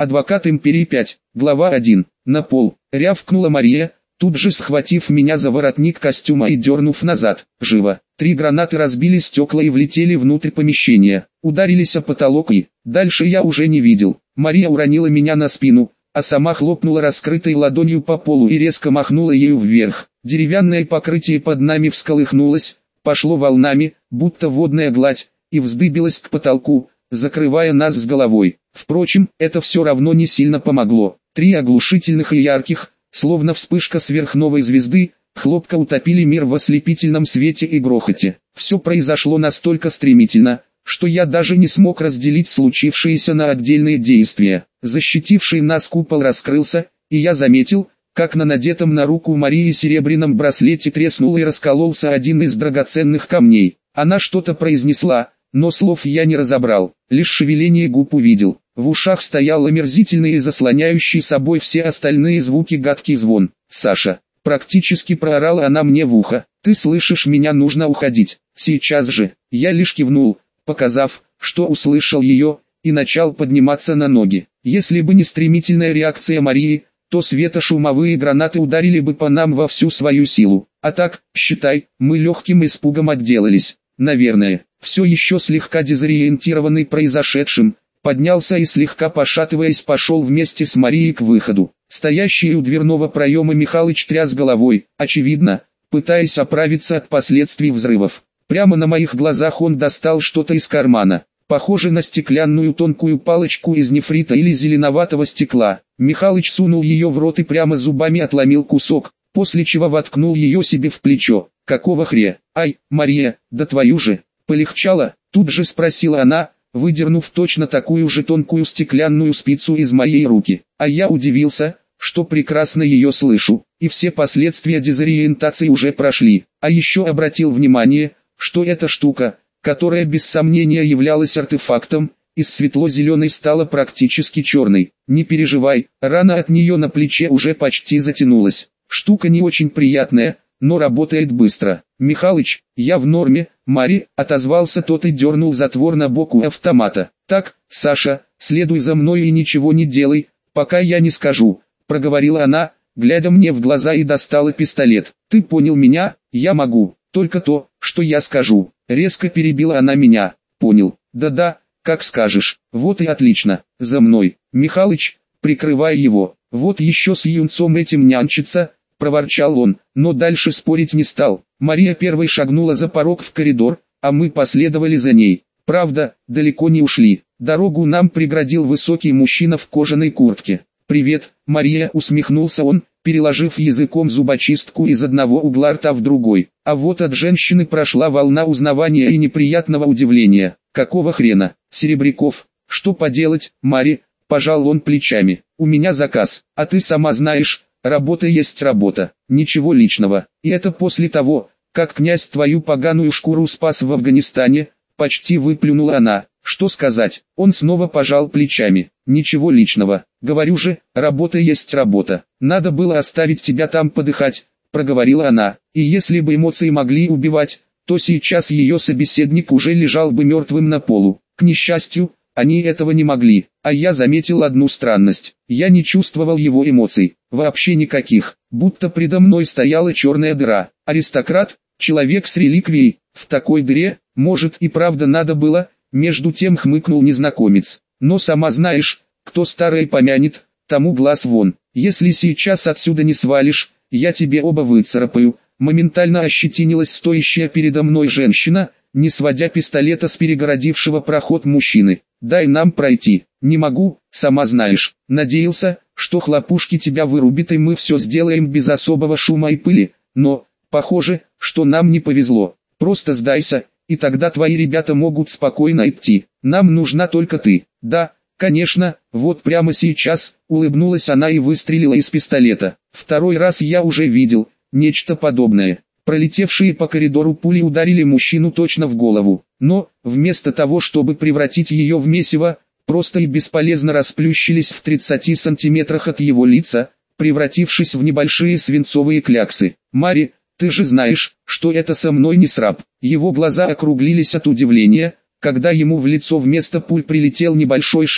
Адвокат Империи 5. Глава 1. На пол. Рявкнула Мария, тут же схватив меня за воротник костюма и дернув назад. Живо. 3 гранаты разбили стекла и влетели внутрь помещения. Ударились о потолок и... Дальше я уже не видел. Мария уронила меня на спину, а сама хлопнула раскрытой ладонью по полу и резко махнула ею вверх. Деревянное покрытие под нами всколыхнулось, пошло волнами, будто водная гладь, и вздыбилось к потолку, закрывая нас с головой. Впрочем, это все равно не сильно помогло. 3 оглушительных и ярких, словно вспышка сверхновой звезды, хлопка утопили мир в ослепительном свете и грохоте. Все произошло настолько стремительно, что я даже не смог разделить случившееся на отдельные действия. Защитивший нас купол раскрылся, и я заметил, как на надетом на руку Марии серебряном браслете треснул и раскололся один из драгоценных камней. Она что-то произнесла, но слов я не разобрал, лишь шевеление губ увидел. В ушах стоял омерзительный и заслоняющий собой все остальные звуки гадкий звон. «Саша!» — практически проорала она мне в ухо. «Ты слышишь меня, нужно уходить. Сейчас же!» Я лишь кивнул, показав, что услышал ее, и начал подниматься на ноги. Если бы не стремительная реакция Марии, то светошумовые гранаты ударили бы по нам во всю свою силу. А так, считай, мы легким испугом отделались. Наверное, все еще слегка дезориентированный произошедшим, поднялся и слегка пошатываясь пошел вместе с Марией к выходу. Стоящий у дверного проема Михалыч тряс головой, очевидно, пытаясь оправиться от последствий взрывов. Прямо на моих глазах он достал что-то из кармана, похоже на стеклянную тонкую палочку из нефрита или зеленоватого стекла. Михалыч сунул ее в рот и прямо зубами отломил кусок, после чего воткнул ее себе в плечо. «Какого хре? Ай, Мария, да твою же!» «Полегчало?» — тут же спросила она, выдернув точно такую же тонкую стеклянную спицу из моей руки. А я удивился, что прекрасно ее слышу, и все последствия дезориентации уже прошли. А еще обратил внимание, что эта штука, которая без сомнения являлась артефактом, из светло-зеленой стала практически черной. Не переживай, рана от нее на плече уже почти затянулась. Штука не очень приятная, но работает быстро. «Михалыч, я в норме, Мари», — отозвался тот и дернул затвор на боку автомата. «Так, Саша, следуй за мной и ничего не делай, пока я не скажу», — проговорила она, глядя мне в глаза, и достала пистолет. «Ты понял меня? Я могу, только то, что я скажу». Резко перебила она меня. «Понял, да-да, как скажешь». «Вот и отлично, за мной». Михалыч, прикрывая его, «Вот еще с юнцом этим нянчиться», — проворчал он, но дальше спорить не стал. Мария первой шагнула за порог в коридор, а мы последовали за ней. Правда, далеко не ушли. Дорогу нам преградил высокий мужчина в кожаной куртке. «Привет, Мария», — усмехнулся он, переложив языком зубочистку из одного угла рта в другой. А вот от женщины прошла волна узнавания и неприятного удивления. «Какого хрена, Серебряков? Что поделать, Мари?» — пожал он плечами. «У меня заказ, а ты сама знаешь, работа есть работа, ничего личного. И это после того, как князь твою поганую шкуру спас в Афганистане», — почти выплюнула она. Что сказать? Он снова пожал плечами. «Ничего личного. Говорю же, работа есть работа. Надо было оставить тебя там подыхать», — проговорила она. И если бы эмоции могли убивать, то сейчас ее собеседник уже лежал бы мертвым на полу. К несчастью, они этого не могли. А я заметил одну странность. Я не чувствовал его эмоций. Вообще никаких. Будто предо мной стояла черная дыра. Аристократ, человек с реликвией. В такой дыре, может, и правда надо было. Между тем хмыкнул незнакомец. «Но сама знаешь, кто старое помянет, тому глаз вон. Если сейчас отсюда не свалишь, я тебе оба выцарапаю». Моментально ощетинилась стоящая передо мной женщина, не сводя пистолета с перегородившего проход мужчины. «Дай нам пройти». «Не могу, сама знаешь. Надеялся, что хлопушки тебя вырубит и мы все сделаем без особого шума и пыли, но, похоже, что нам не повезло. Просто сдайся, и тогда твои ребята могут спокойно идти. Нам нужна только ты». «Да, конечно, вот прямо сейчас», — улыбнулась она и выстрелила из пистолета. Второй раз я уже видел нечто подобное. Пролетевшие по коридору пули ударили мужчину точно в голову, но, вместо того чтобы превратить ее в месиво, просто и бесполезно расплющились в 30 сантиметрах от его лица, превратившись в небольшие свинцовые кляксы. «Мари, ты же знаешь, что это со мной не сраб». Его глаза округлились от удивления, когда ему в лицо вместо пуль прилетел небольшой шар,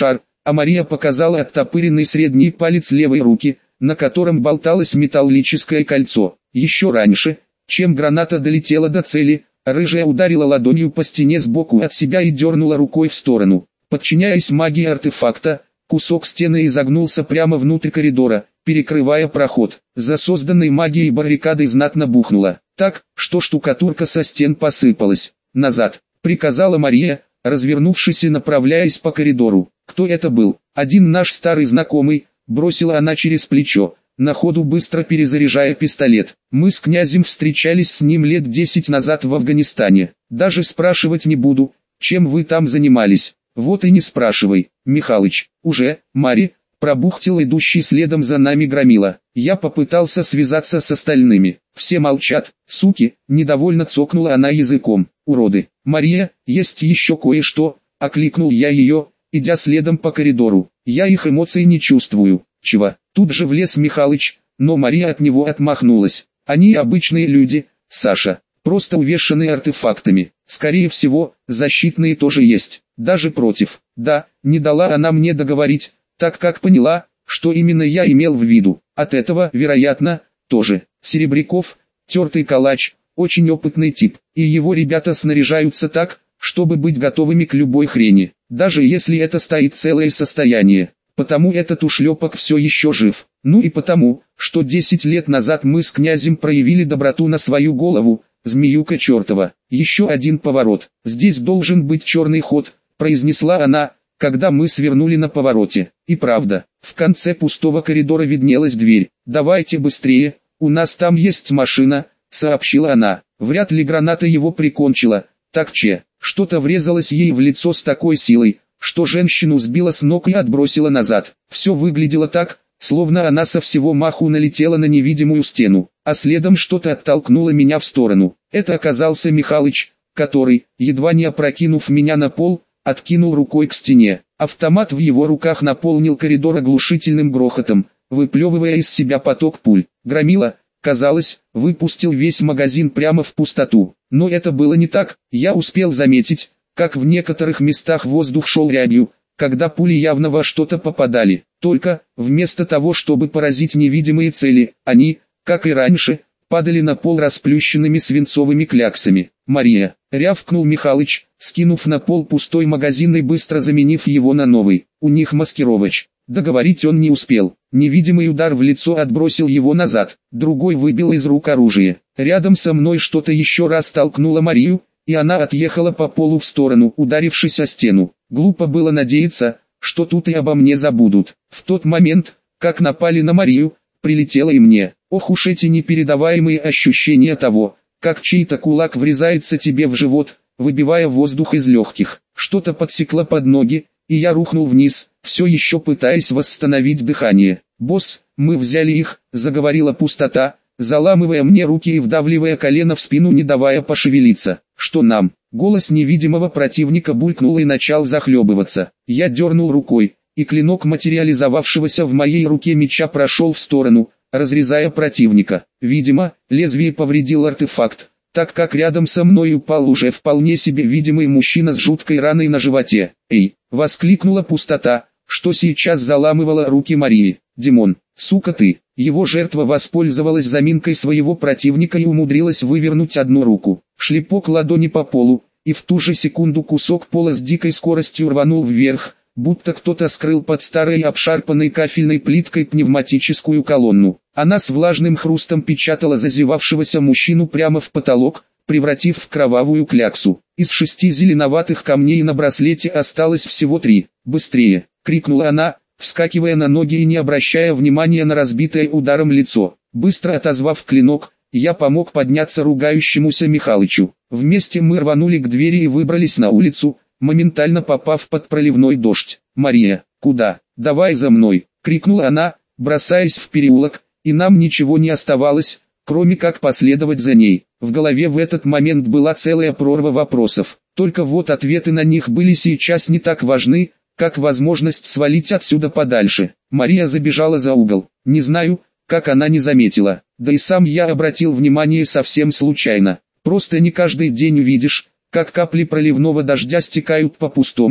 а Мария показала оттопыренный средний палец левой руки, на котором болталось металлическое кольцо. Еще раньше, чем граната долетела до цели, рыжая ударила ладонью по стене сбоку от себя и дернула рукой в сторону. Подчиняясь магии артефакта, кусок стены изогнулся прямо внутрь коридора, перекрывая проход. За созданной магией баррикадой знатно бухнуло, так, что штукатурка со стен посыпалась. «Назад!» — приказала Мария, развернувшись и направляясь по коридору. «Кто это был?» «Один наш старый знакомый», — бросила она через плечо, на ходу быстро перезаряжая пистолет. «Мы с князем встречались с ним лет 10 назад в Афганистане. Даже спрашивать не буду, чем вы там занимались». «Вот и не спрашивай, Михалыч, уже, Мари», — пробухтел идущий следом за нами громила. Я попытался связаться с остальными. Все молчат, суки, недовольно цокнула она языком. «Уроды». «Мария, есть еще кое-что», — окликнул я ее, идя следом по коридору. «Я их эмоций не чувствую». «Чего?» Тут же влез Михалыч, но Мария от него отмахнулась. «Они обычные люди, Саша, просто увешанные артефактами. Скорее всего, защитные тоже есть, даже против». Да, не дала она мне договорить, так как поняла, что именно я имел в виду. От этого, вероятно, тоже. Серебряков, тертый калач, очень опытный тип, и его ребята снаряжаются так, чтобы быть готовыми к любой хрени, даже если это стоит целое состояние. Потому этот ушлепок все еще жив. Ну и потому, что 10 лет назад мы с князем проявили доброту на свою голову, змеюка чертова. Еще один поворот. «Здесь должен быть черный ход», — произнесла она, когда мы свернули на повороте. И правда, в конце пустого коридора виднелась дверь. «Давайте быстрее, у нас там есть машина», — сообщила она. Вряд ли граната его прикончила. Так что-то врезалось ей в лицо с такой силой, что женщину сбила с ног и отбросила назад. Все выглядело так, словно она со всего маху налетела на невидимую стену, а следом что-то оттолкнуло меня в сторону. Это оказался Михалыч, который, едва не опрокинув меня на пол, откинул рукой к стене. Автомат в его руках наполнил коридор оглушительным грохотом, выплевывая из себя поток пуль. Громила, казалось, выпустил весь магазин прямо в пустоту. Но это было не так. Я успел заметить, как в некоторых местах воздух шел рябью, когда пули явно во что-то попадали. Только, вместо того, чтобы поразить невидимые цели, они, как и раньше, падали на пол расплющенными свинцовыми кляксами. «Мария!» — рявкнул Михалыч, скинув на пол пустой магазин и быстро заменив его на новый. «У них маскировочь». Договорить он не успел. Невидимый удар в лицо отбросил его назад, другой выбил из рук оружие. Рядом со мной что-то еще раз толкнуло Марию, и она отъехала по полу в сторону, ударившись о стену. Глупо было надеяться, что тут и обо мне забудут. В тот момент, как напали на Марию, прилетело и мне. Ох уж эти непередаваемые ощущения того, как чей-то кулак врезается тебе в живот, выбивая воздух из легких. Что-то подсекло под ноги, и я рухнул вниз, все еще пытаясь восстановить дыхание. «Босс, мы взяли их», — заговорила пустота, заламывая мне руки и вдавливая колено в спину, не давая пошевелиться. «Что нам?» Голос невидимого противника булькнул и начал захлебываться. Я дернул рукой, и клинок материализовавшегося в моей руке меча прошел в сторону, разрезая противника. Видимо, лезвие повредил артефакт, так как рядом со мной упал уже вполне себе видимый мужчина с жуткой раной на животе. «Эй!» — воскликнула пустота, что сейчас заламывала руки Марии. «Димон, сука ты!» Его жертва воспользовалась заминкой своего противника и умудрилась вывернуть одну руку. Шлепок ладони по полу, и в ту же секунду кусок пола с дикой скоростью рванул вверх, будто кто-то скрыл под старой обшарпанной кафельной плиткой пневматическую колонну. Она с влажным хрустом печатала зазевавшегося мужчину прямо в потолок, превратив в кровавую кляксу. Из 6 зеленоватых камней на браслете осталось всего 3. «Быстрее!» — крикнула она, вскакивая на ноги и не обращая внимания на разбитое ударом лицо. Быстро отозвав клинок, я помог подняться ругающемуся Михалычу. Вместе мы рванули к двери и выбрались на улицу, моментально попав под проливной дождь. «Мария, куда? Давай за мной!» — крикнула она, бросаясь в переулок, и нам ничего не оставалось, кроме как последовать за ней. В голове в этот момент была целая прорва вопросов, только вот ответы на них были сейчас не так важны, как возможность свалить отсюда подальше. Мария забежала за угол. Не знаю, как она не заметила, да и сам я обратил внимание совсем случайно. Просто не каждый день увидишь, как капли проливного дождя стекают по пустому,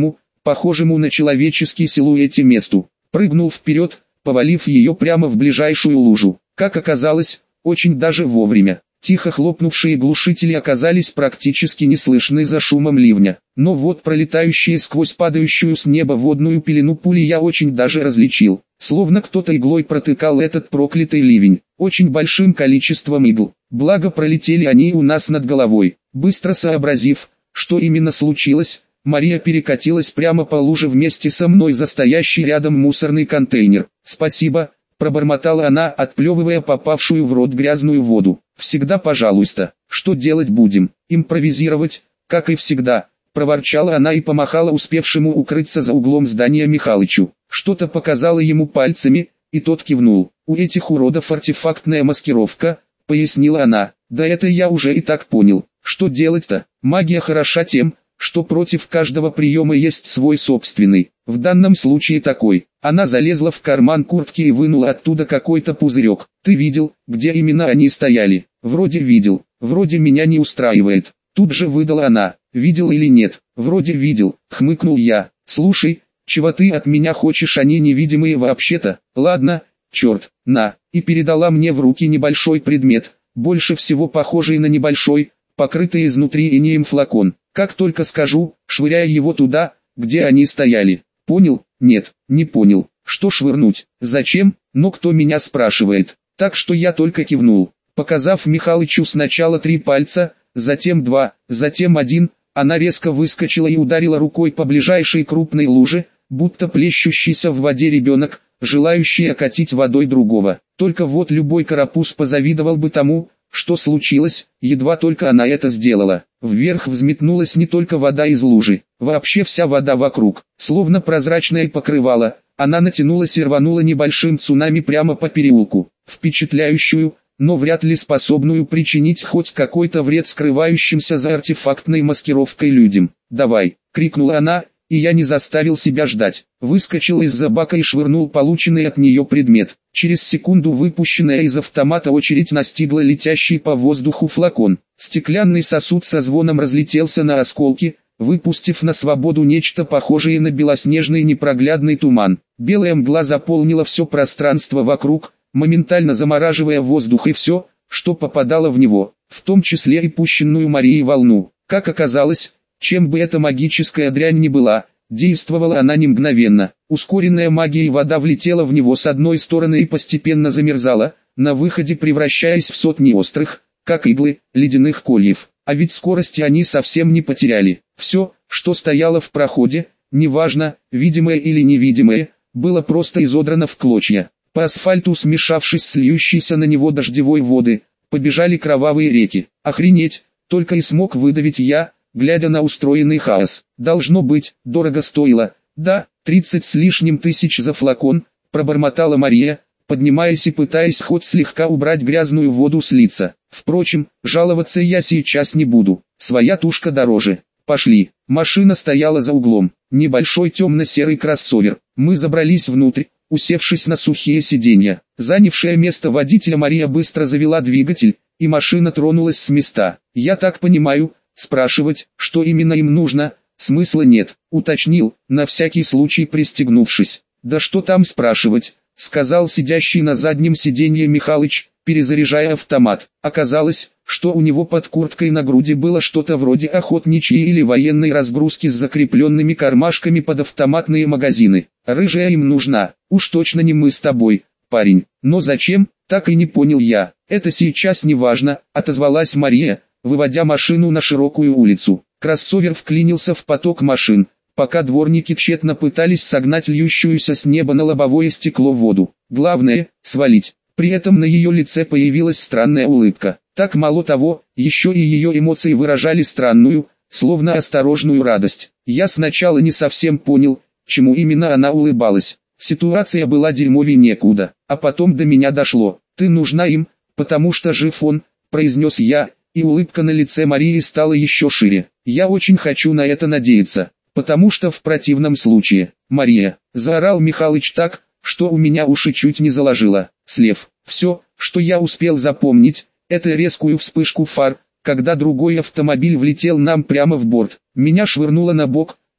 похожему на человеческий силуэт месту. Прыгнул вперед, повалив ее прямо в ближайшую лужу. Как оказалось, очень даже вовремя. Тихо хлопнувшие глушители оказались практически неслышны за шумом ливня. Но вот пролетающие сквозь падающую с неба водную пелену пули я очень даже различил. Словно кто-то иглой протыкал этот проклятый ливень. Очень большим количеством игл. Благо пролетели они у нас над головой. Быстро сообразив, что именно случилось, Мария перекатилась прямо по луже вместе со мной за стоящий рядом мусорный контейнер. «Спасибо», — пробормотала она, отплевывая попавшую в рот грязную воду. «Всегда пожалуйста. Что делать будем? Импровизировать, как и всегда», — проворчала она и помахала успевшему укрыться за углом здания Михалычу. Что-то показала ему пальцами, и тот кивнул. «У этих уродов артефактная маскировка», — пояснила она. «Да это я уже и так понял. Что делать-то? Магия хороша тем, что против каждого приема есть свой собственный. В данном случае такой». Она залезла в карман куртки и вынула оттуда какой-то пузырек. «Ты видел, где именно они стояли?» «Вроде видел, вроде меня не устраивает». Тут же выдала она. «Видел или нет?» «Вроде видел», хмыкнул я. «Слушай, чего ты от меня хочешь, они невидимые вообще-то?» «Ладно, черт, на». И передала мне в руки небольшой предмет, больше всего похожий на небольшой, покрытый изнутри инеем флакон. «Как только скажу, швыряя его туда, где они стояли». «Понял?» «Нет, не понял. Что швырнуть? Зачем? Но кто меня спрашивает?» Так что я только кивнул. Показав Михалычу сначала 3 пальца, затем 2, затем 1, она резко выскочила и ударила рукой по ближайшей крупной луже, будто плещущийся в воде ребенок, желающий окатить водой другого. Только вот любой карапуз позавидовал бы тому, что случилось, едва только она это сделала. Вверх взметнулась не только вода из лужи, вообще вся вода вокруг, словно прозрачное покрывало, она натянулась и рванула небольшим цунами прямо по переулку. Впечатляющую, но вряд ли способную причинить хоть какой-то вред скрывающимся за артефактной маскировкой людям. «Давай!» — крикнула она, и я не заставил себя ждать. Выскочил из-за бака и швырнул полученный от нее предмет. Через секунду выпущенная из автомата очередь настигла летящий по воздуху флакон. Стеклянный сосуд со звоном разлетелся на осколки, выпустив на свободу нечто похожее на белоснежный непроглядный туман. Белая мгла заполнила все пространство вокруг, моментально замораживая воздух и все, что попадало в него, в том числе и пущенную Марией волну. Как оказалось, чем бы эта магическая дрянь ни была, действовала она не мгновенно. Ускоренная магией вода влетела в него с одной стороны и постепенно замерзала, на выходе превращаясь в сотни острых, как иглы, ледяных кольев. А ведь скорости они совсем не потеряли. Все, что стояло в проходе, неважно, видимое или невидимое, было просто изодрано в клочья. По асфальту, смешавшись с льющейся на него дождевой воды, побежали кровавые реки. «Охренеть!» — только и смог выдавить я, глядя на устроенный хаос. «Должно быть, дорого стоило». «Да, 30 с лишним тысяч за флакон», — пробормотала Мария, поднимаясь и пытаясь хоть слегка убрать грязную воду с лица. «Впрочем, жаловаться я сейчас не буду. Своя тушка дороже. Пошли». Машина стояла за углом. Небольшой темно-серый кроссовер. Мы забрались внутрь, усевшись на сухие сиденья. Занявшая место водителя Мария быстро завела двигатель, и машина тронулась с места. «Я так понимаю, спрашивать, что именно им нужно, смысла нет», — уточнил, на всякий случай пристегнувшись. «Да что там спрашивать», — сказал сидящий на заднем сиденье Михалыч, перезаряжая автомат. Оказалось, что у него под курткой на груди было что-то вроде охотничьей или военной разгрузки с закрепленными кармашками под автоматные магазины. «Рыжая им нужна, уж точно не мы с тобой, парень». «Но зачем?» — так и не понял я. «Это сейчас не важно», — отозвалась Мария, выводя машину на широкую улицу. Кроссовер вклинился в поток машин, пока дворники тщетно пытались согнать льющуюся с неба на лобовое стекло воду. Главное — свалить. При этом на ее лице появилась странная улыбка. Так мало того, еще и ее эмоции выражали странную, словно осторожную радость. Я сначала не совсем понял, чему именно она улыбалась. Ситуация была дерьмовей некуда, а потом до меня дошло. «Ты нужна им, потому что жив он», — произнес я, и улыбка на лице Марии стала еще шире. «Я очень хочу на это надеяться, потому что в противном случае...» «Мария!» — заорал Михалыч так, что у меня уши чуть не заложило. Слев. Все, что я успел запомнить, это резкую вспышку фар, когда другой автомобиль влетел нам прямо в борт. Меня швырнуло на бок,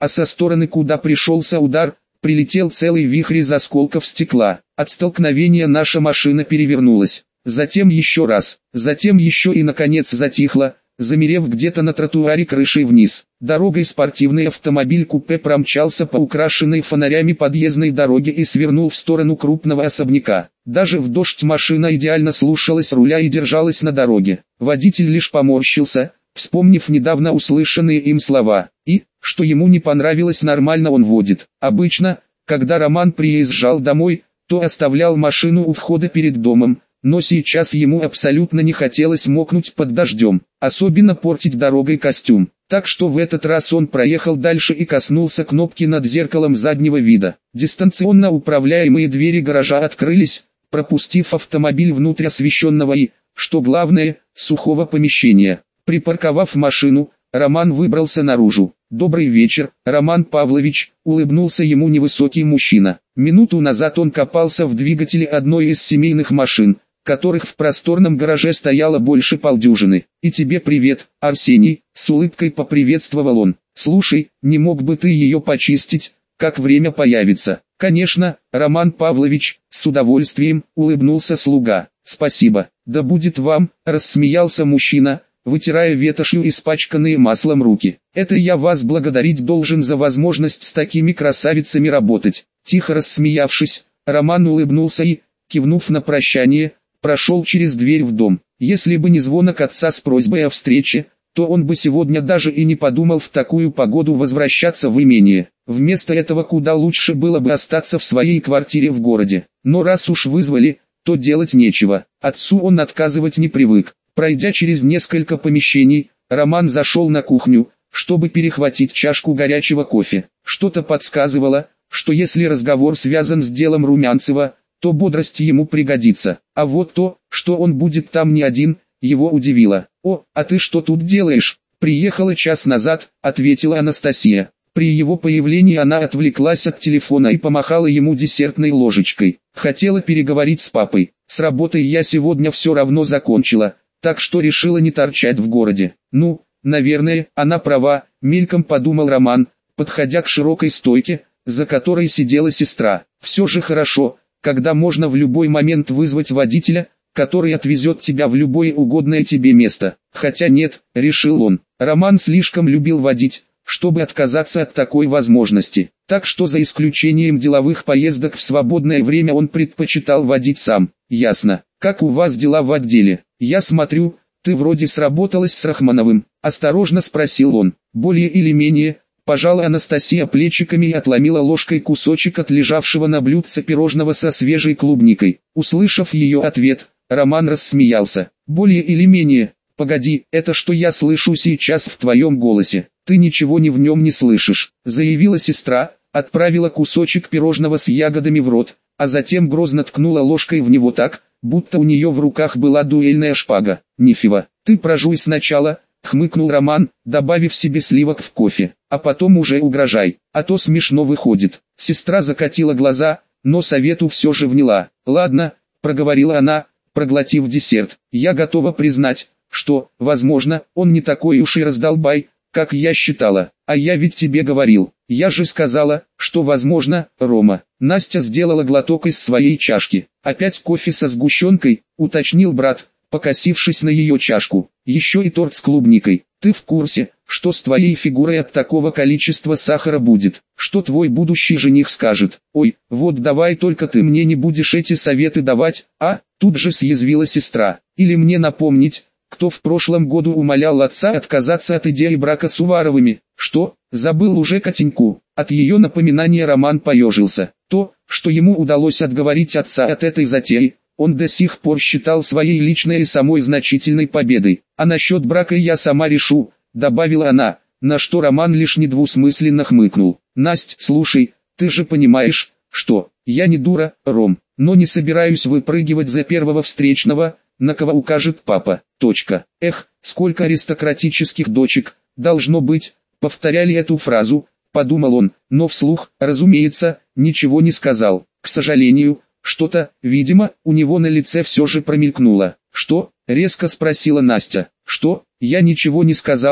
а со стороны, куда пришелся удар, прилетел целый вихрь из осколков стекла. От столкновения наша машина перевернулась. Затем еще раз, затем еще и наконец затихла, замерев где-то на тротуаре крышей вниз. Дорогой спортивный автомобиль-купе промчался по украшенной фонарями подъездной дороге и свернул в сторону крупного особняка. Даже в дождь машина идеально слушалась руля и держалась на дороге. Водитель лишь поморщился, вспомнив недавно услышанные им слова, и, что ему не понравилось, нормально он водит. Обычно, когда Роман приезжал домой, то оставлял машину у входа перед домом, но сейчас ему абсолютно не хотелось мокнуть под дождем, особенно портить дорогой костюм. Так что в этот раз он проехал дальше и коснулся кнопки над зеркалом заднего вида. Дистанционно управляемые двери гаража открылись, пропустив автомобиль внутрь освещенного и, что главное, сухого помещения. Припарковав машину, Роман выбрался наружу. «Добрый вечер, Роман Павлович», — улыбнулся ему невысокий мужчина. Минуту назад он копался в двигателе одной из семейных машин, которых в просторном гараже стояло больше полдюжины. «И тебе привет, Арсений», — с улыбкой поприветствовал он. «Слушай, не мог бы ты ее почистить, как время появится?» «Конечно, Роман Павлович, с удовольствием», — улыбнулся слуга. «Спасибо, да будет вам», — рассмеялся мужчина, вытирая ветошью испачканные маслом руки. «Это я вас благодарить должен за возможность с такими красавицами работать». Тихо рассмеявшись, Роман улыбнулся и, кивнув на прощание, прошел через дверь в дом. Если бы не звонок отца с просьбой о встрече, то он бы сегодня даже и не подумал в такую погоду возвращаться в имение. Вместо этого куда лучше было бы остаться в своей квартире в городе. Но раз уж вызвали, то делать нечего. Отцу он отказывать не привык. Пройдя через несколько помещений, Роман зашел на кухню, чтобы перехватить чашку горячего кофе. Что-то подсказывало, что если разговор связан с делом Румянцева, то бодрость ему пригодится. А вот то, что он будет там не один, его удивило. «О, а ты что тут делаешь?» «Приехала час назад», — ответила Анастасия. При его появлении она отвлеклась от телефона и помахала ему десертной ложечкой. «Хотела переговорить с папой. С работой я сегодня все равно закончила, так что решила не торчать в городе». «Ну, наверное, она права», — мельком подумал Роман, подходя к широкой стойке, за которой сидела сестра. «Все же хорошо, когда можно в любой момент вызвать водителя, который отвезет тебя в любое угодное тебе место». Хотя нет, решил он, Роман слишком любил водить, чтобы отказаться от такой возможности. Так что за исключением деловых поездок в свободное время он предпочитал водить сам. «Ясно. Как у вас дела в отделе? Я смотрю, ты вроде сработалась с Рахмановым», — осторожно спросил он. «Более или менее». Пожала Анастасия плечиками и отломила ложкой кусочек от лежавшего на блюдце пирожного со свежей клубникой. Услышав ее ответ, Роман рассмеялся. «Более или менее? Погоди, это что я слышу сейчас в твоем голосе? Ты ничего в нем не слышишь», — заявила сестра, отправила кусочек пирожного с ягодами в рот, а затем грозно ткнула ложкой в него так, будто у нее в руках была дуэльная шпага. «Нифига, ты прожуй сначала», — хмыкнул Роман, добавив себе сливок в кофе, «а потом уже угрожай, а то смешно выходит». Сестра закатила глаза, но совету все же вняла. «Ладно», — проговорила она, проглотив десерт, «я готова признать, что, возможно, он не такой уж и раздолбай, как я считала. А я ведь тебе говорил, я же сказала, что возможно, Рома». Настя сделала глоток из своей чашки. «Опять кофе со сгущенкой», — уточнил брат, покосившись на ее чашку. «Еще и торт с клубникой. Ты в курсе, что с твоей фигурой от такого количества сахара будет? Что твой будущий жених скажет? Ой, вот давай только ты мне не будешь эти советы давать, а?» Тут же съязвила сестра. «Или мне напомнить, кто в прошлом году умолял отца отказаться от идеи брака с Уваровыми?» «Что, забыл уже Катеньку?» От ее напоминания Роман поежился. То, что ему удалось отговорить отца от этой затеи, он до сих пор считал своей личной и самой значительной победой. «А насчет брака я сама решу», — добавила она, на что Роман лишь недвусмысленно хмыкнул. «Насть, слушай, ты же понимаешь, что я не дура, Ром, но не собираюсь выпрыгивать за первого встречного, на кого укажет папа. Точка. Эх, сколько аристократических дочек, должно быть», повторяли эту фразу, подумал он, но вслух, разумеется, ничего не сказал. К сожалению, что-то, видимо, у него на лице все же промелькнуло. «Что?» — резко спросила Настя. «Что? Я ничего не сказал»,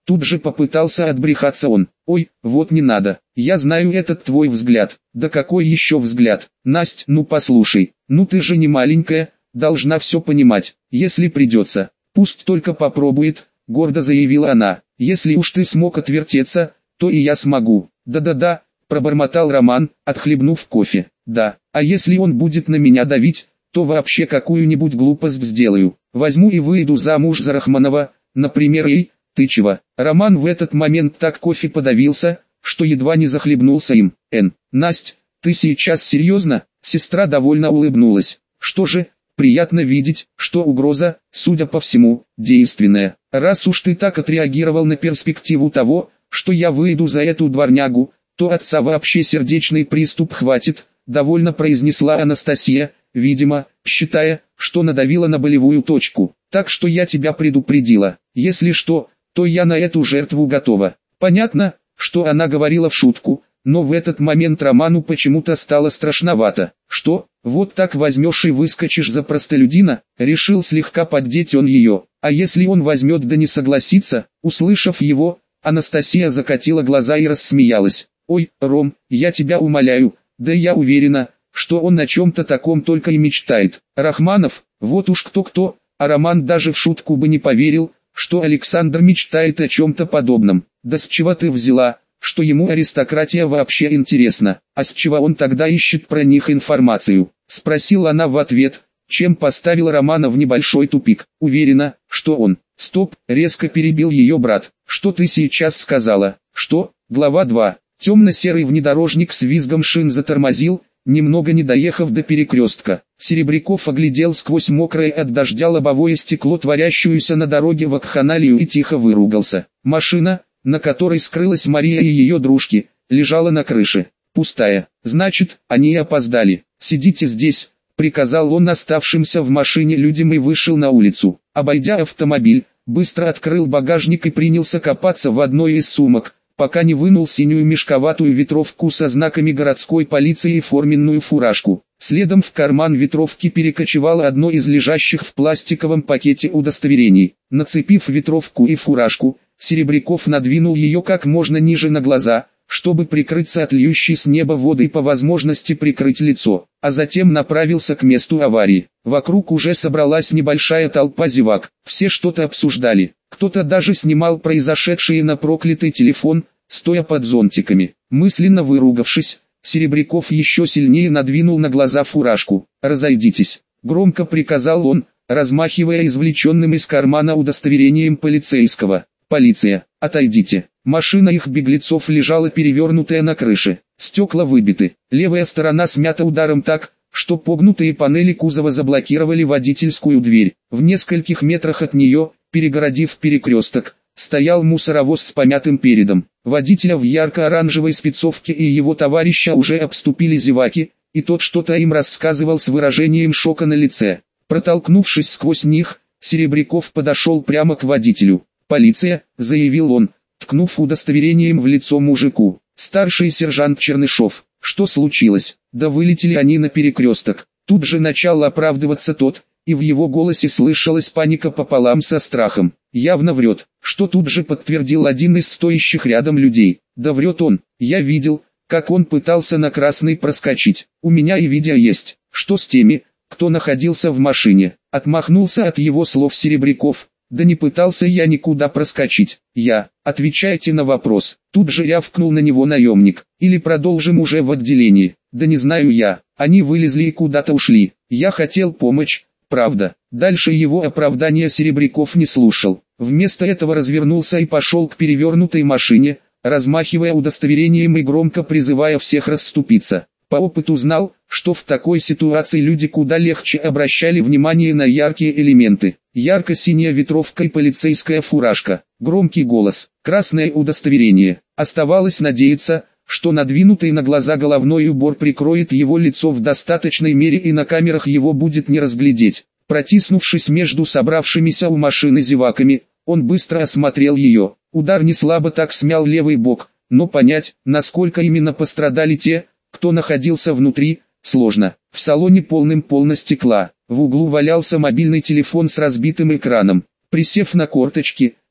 Тут же попытался отбрехаться он. Ой, вот не надо, я знаю этот твой взгляд. Да какой еще взгляд? Насть, ну послушай, ну ты же не маленькая, должна все понимать. Если придется, пусть только попробует, гордо заявила она. Если уж ты смог отвертеться, то и я смогу. Да-да-да, пробормотал Роман, отхлебнув кофе. Да, а если он будет на меня давить, то вообще какую-нибудь глупость сделаю. Возьму и выйду замуж за Рахманова, например, и... Ты чего? Роман в этот момент так кофе подавился, что едва не захлебнулся им. Насть, ты сейчас серьезно? Сестра довольно улыбнулась. Что же, приятно видеть, что угроза, судя по всему, действенная. Раз уж ты так отреагировал на перспективу того, что я выйду за эту дворнягу, то отца вообще сердечный приступ хватит, довольно произнесла Анастасия, видимо, считая, что надавила на болевую точку. Так что я тебя предупредила, если что, то я на эту жертву готова. Понятно, что она говорила в шутку, но в этот момент Роману почему-то стало страшновато. Что, вот так возьмешь и выскочишь за простолюдина? Решил слегка поддеть он ее. А если он возьмет да не согласится? Услышав его, Анастасия закатила глаза и рассмеялась. Ой, Ром, я тебя умоляю, да я уверена, что он о чем-то таком только и мечтает. Рахманов, вот уж кто-кто, а Роман даже в шутку бы не поверил, что Александр мечтает о чем-то подобном. Да с чего ты взяла, что ему аристократия вообще интересна, а с чего он тогда ищет про них информацию? Спросила она в ответ, чем поставила Романа в небольшой тупик. Уверена, что он... Стоп, резко перебил ее брат. Что ты сейчас сказала? Что? Глава 2. Темно-серый внедорожник с визгом шин затормозил, немного не доехав до перекрестка. Серебряков оглядел сквозь мокрое от дождя лобовое стекло творящуюся на дороге вакханалию и тихо выругался. Машина, на которой скрылась Мария и ее дружки, лежала на крыше, пустая. Значит, они опоздали. «Сидите здесь», — приказал он оставшимся в машине людям и вышел на улицу. Обойдя автомобиль, быстро открыл багажник и принялся копаться в одной из сумок, пока не вынул синюю мешковатую ветровку со знаками городской полиции и форменную фуражку. Следом в карман ветровки перекочевало одно из лежащих в пластиковом пакете удостоверений. Нацепив ветровку и фуражку, Серебряков надвинул ее как можно ниже на глаза, чтобы прикрыться от льющей с неба воды и по возможности прикрыть лицо, а затем направился к месту аварии. Вокруг уже собралась небольшая толпа зевак, все что-то обсуждали, кто-то даже снимал произошедшее на проклятый телефон, стоя под зонтиками. Мысленно выругавшись, Серебряков еще сильнее надвинул на глаза фуражку. «Разойдитесь», — громко приказал он, размахивая извлеченным из кармана удостоверением полицейского. «Полиция, отойдите». Машина их беглецов лежала перевернутая на крыше, стекла выбиты, левая сторона смята ударом так, что погнутые панели кузова заблокировали водительскую дверь. В нескольких метрах от нее, перегородив перекресток, стоял мусоровоз с помятым передом. Водителя в ярко-оранжевой спецовке и его товарища уже обступили зеваки, и тот что-то им рассказывал с выражением шока на лице. Протолкнувшись сквозь них, Серебряков подошел прямо к водителю. «Полиция», — заявил он, ткнув удостоверением в лицо мужику. «Старший сержант Чернышов, что случилось?» «Да вылетели они на перекресток». Тут же начал оправдываться тот, и в его голосе слышалась паника пополам со страхом. «Явно врет», что тут же подтвердил один из стоящих рядом людей. «Да врет он, я видел, как он пытался на красный проскочить. У меня и видео есть». «Что с теми, кто находился в машине?» Отмахнулся от его слов Серебряков. «Да не пытался я никуда проскочить. Отвечайте на вопрос». Тут же рявкнул на него наемник. «Или продолжим уже в отделении?» «Да не знаю я. Они вылезли и куда-то ушли. Я хотел помочь, правда». Дальше его оправдания Серебряков не слушал. Вместо этого развернулся и пошел к перевернутой машине, размахивая удостоверением и громко призывая всех расступиться. По опыту знал, что в такой ситуации люди куда легче обращали внимание на яркие элементы. Ярко-синяя ветровка и полицейская фуражка, громкий голос, красное удостоверение. Оставалось надеяться, что надвинутый на глаза головной убор прикроет его лицо в достаточной мере и на камерах его будет не разглядеть. Протиснувшись между собравшимися у машины зеваками, он быстро осмотрел ее. Удар не слабо так смял левый бок, но понять, насколько именно пострадали те, кто находился внутри, сложно. В салоне полным стекла. В углу валялся мобильный телефон с разбитым экраном. Присев на корточки,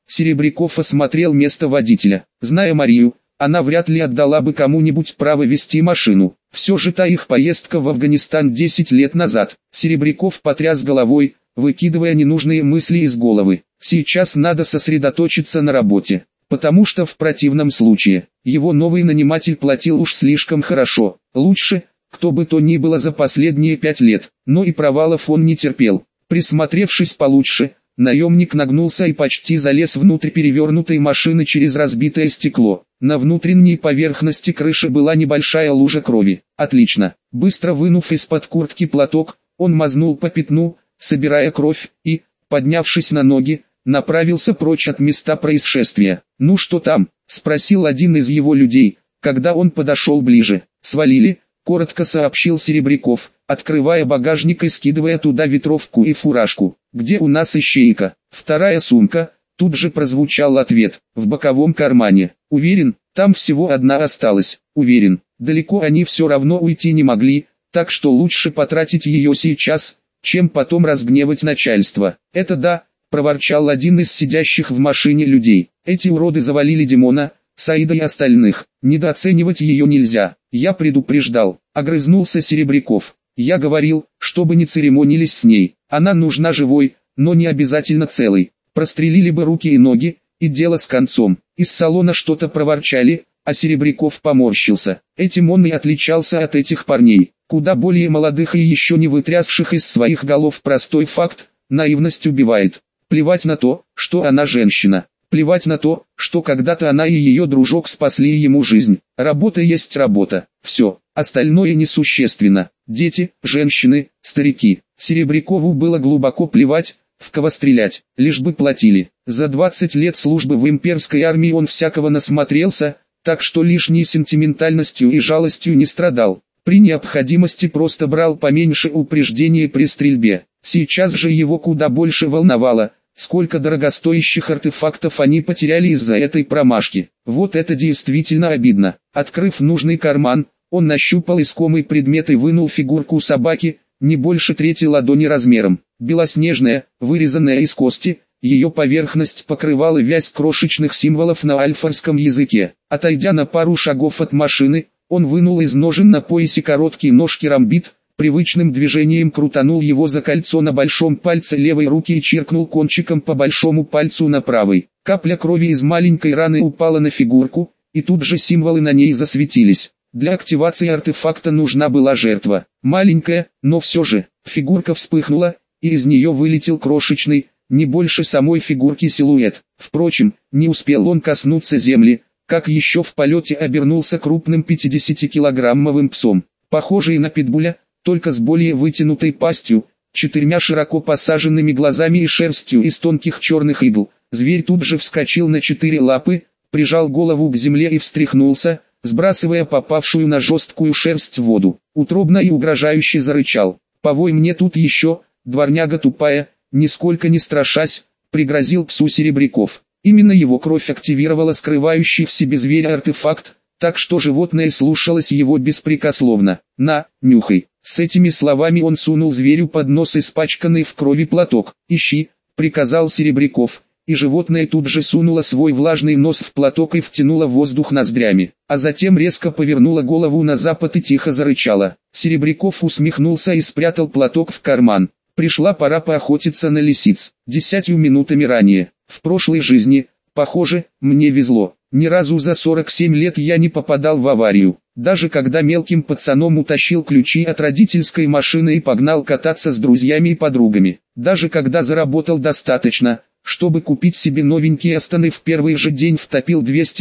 Серебряков осмотрел место водителя. Зная Марию, она вряд ли отдала бы кому-нибудь право вести машину. Все же та их поездка в Афганистан 10 лет назад. Серебряков потряс головой, выкидывая ненужные мысли из головы. Сейчас надо сосредоточиться на работе, потому что в противном случае, его новый наниматель платил уж слишком хорошо. Лучше, кто бы то ни было за последние 5 лет, но и провалов он не терпел. Присмотревшись получше, наемник нагнулся и почти залез внутрь перевернутой машины через разбитое стекло. На внутренней поверхности крыши была небольшая лужа крови. Отлично. Быстро вынув из-под куртки платок, он мазнул по пятну, собирая кровь, и, поднявшись на ноги, направился прочь от места происшествия. «Ну что там?» – спросил один из его людей, когда он подошел ближе. «Свалили», – коротко сообщил Серебряков, открывая багажник и скидывая туда ветровку и фуражку. «Где у нас ищейка?» «Вторая сумка», – тут же прозвучал ответ, – «в боковом кармане». «Уверен, там всего одна осталась». «Уверен, далеко они все равно уйти не могли, так что лучше потратить ее сейчас, чем потом разгневать начальство». «Это да», – проворчал один из сидящих в машине людей. «Эти уроды завалили Димона, Саида и остальных. Недооценивать ее нельзя. Я предупреждал», – огрызнулся Серебряков. «Я говорил, чтобы не церемонились с ней. Она нужна живой, но не обязательно целой. Прострелили бы руки и ноги, и дело с концом». Из салона что-то проворчали, а Серебряков поморщился. Этим он и отличался от этих парней, куда более молодых и еще не вытрясших из своих голов простой факт: наивность убивает. Плевать на то, что она женщина. Плевать на то, что когда-то она и ее дружок спасли ему жизнь. Работа есть работа. Все, остальное несущественно. Дети, женщины, старики. Серебрякову было глубоко плевать, в кого стрелять, лишь бы платили. За 20 лет службы в имперской армии он всякого насмотрелся, так что лишней сентиментальностью и жалостью не страдал. При необходимости просто брал поменьше упреждений при стрельбе. Сейчас же его куда больше волновало, сколько дорогостоящих артефактов они потеряли из-за этой промашки. Вот это действительно обидно. Открыв нужный карман, он нащупал искомый предмет и вынул фигурку собаки, не больше трети ладони размером. Белоснежная, вырезанная из кости, ее поверхность покрывала вязь крошечных символов на альфарском языке. Отойдя на пару шагов от машины, он вынул из ножен на поясе короткий нож-керамбит, привычным движением крутанул его за кольцо на большом пальце левой руки и чиркнул кончиком по большому пальцу на правой. Капля крови из маленькой раны упала на фигурку, и тут же символы на ней засветились. Для активации артефакта нужна была жертва. Маленькая, но все же, фигурка вспыхнула, и из нее вылетел крошечный, не больше самой фигурки силуэт. Впрочем, не успел он коснуться земли, как еще в полете обернулся крупным 50-килограммовым псом, похожий на питбуля, только с более вытянутой пастью, 4 широко посаженными глазами и шерстью из тонких черных игл. Зверь тут же вскочил на 4 лапы, прижал голову к земле и встряхнулся, сбрасывая попавшую на жесткую шерсть воду. Утробно и угрожающе зарычал. «Повой мне тут еще, дворняга тупая», нисколько не страшась, пригрозил псу Серебряков. Именно его кровь активировала скрывающий в себе зверя артефакт, так что животное слушалось его беспрекословно. «На, нюхай». С этими словами он сунул зверю под нос испачканный в крови платок. «Ищи», — приказал Серебряков, и животное тут же сунуло свой влажный нос в платок и втянуло воздух ноздрями, а затем резко повернуло голову на запад и тихо зарычало. Серебряков усмехнулся и спрятал платок в карман. Пришла пора поохотиться на лисиц. 10 минутами ранее, в прошлой жизни, похоже, мне везло. Ни разу за 47 лет я не попадал в аварию. Даже когда мелким пацаном утащил ключи от родительской машины и погнал кататься с друзьями и подругами. Даже когда заработал достаточно, чтобы купить себе новенький Астон и в первый же день втопил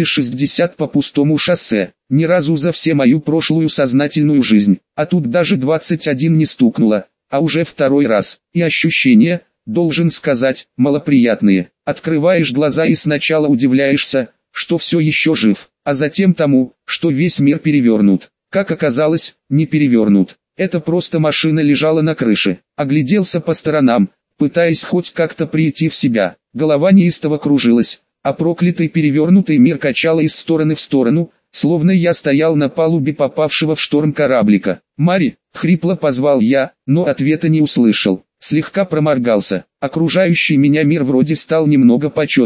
260 по пустому шоссе. Ни разу за всю мою прошлую сознательную жизнь. А тут даже 21 не стукнуло. А уже второй раз. И ощущения, должен сказать, малоприятные. Открываешь глаза и сначала удивляешься, что все еще жив, а затем тому, что весь мир перевернут. Как оказалось, не перевернут. Это просто машина лежала на крыше. Огляделся по сторонам, пытаясь хоть как-то прийти в себя. Голова неистово кружилась, а проклятый перевернутый мир качало из стороны в сторону, словно я стоял на палубе попавшего в шторм кораблика. «Мари!» — хрипло позвал я, но ответа не услышал. Слегка проморгался. Окружающий меня мир вроде стал немного почетче.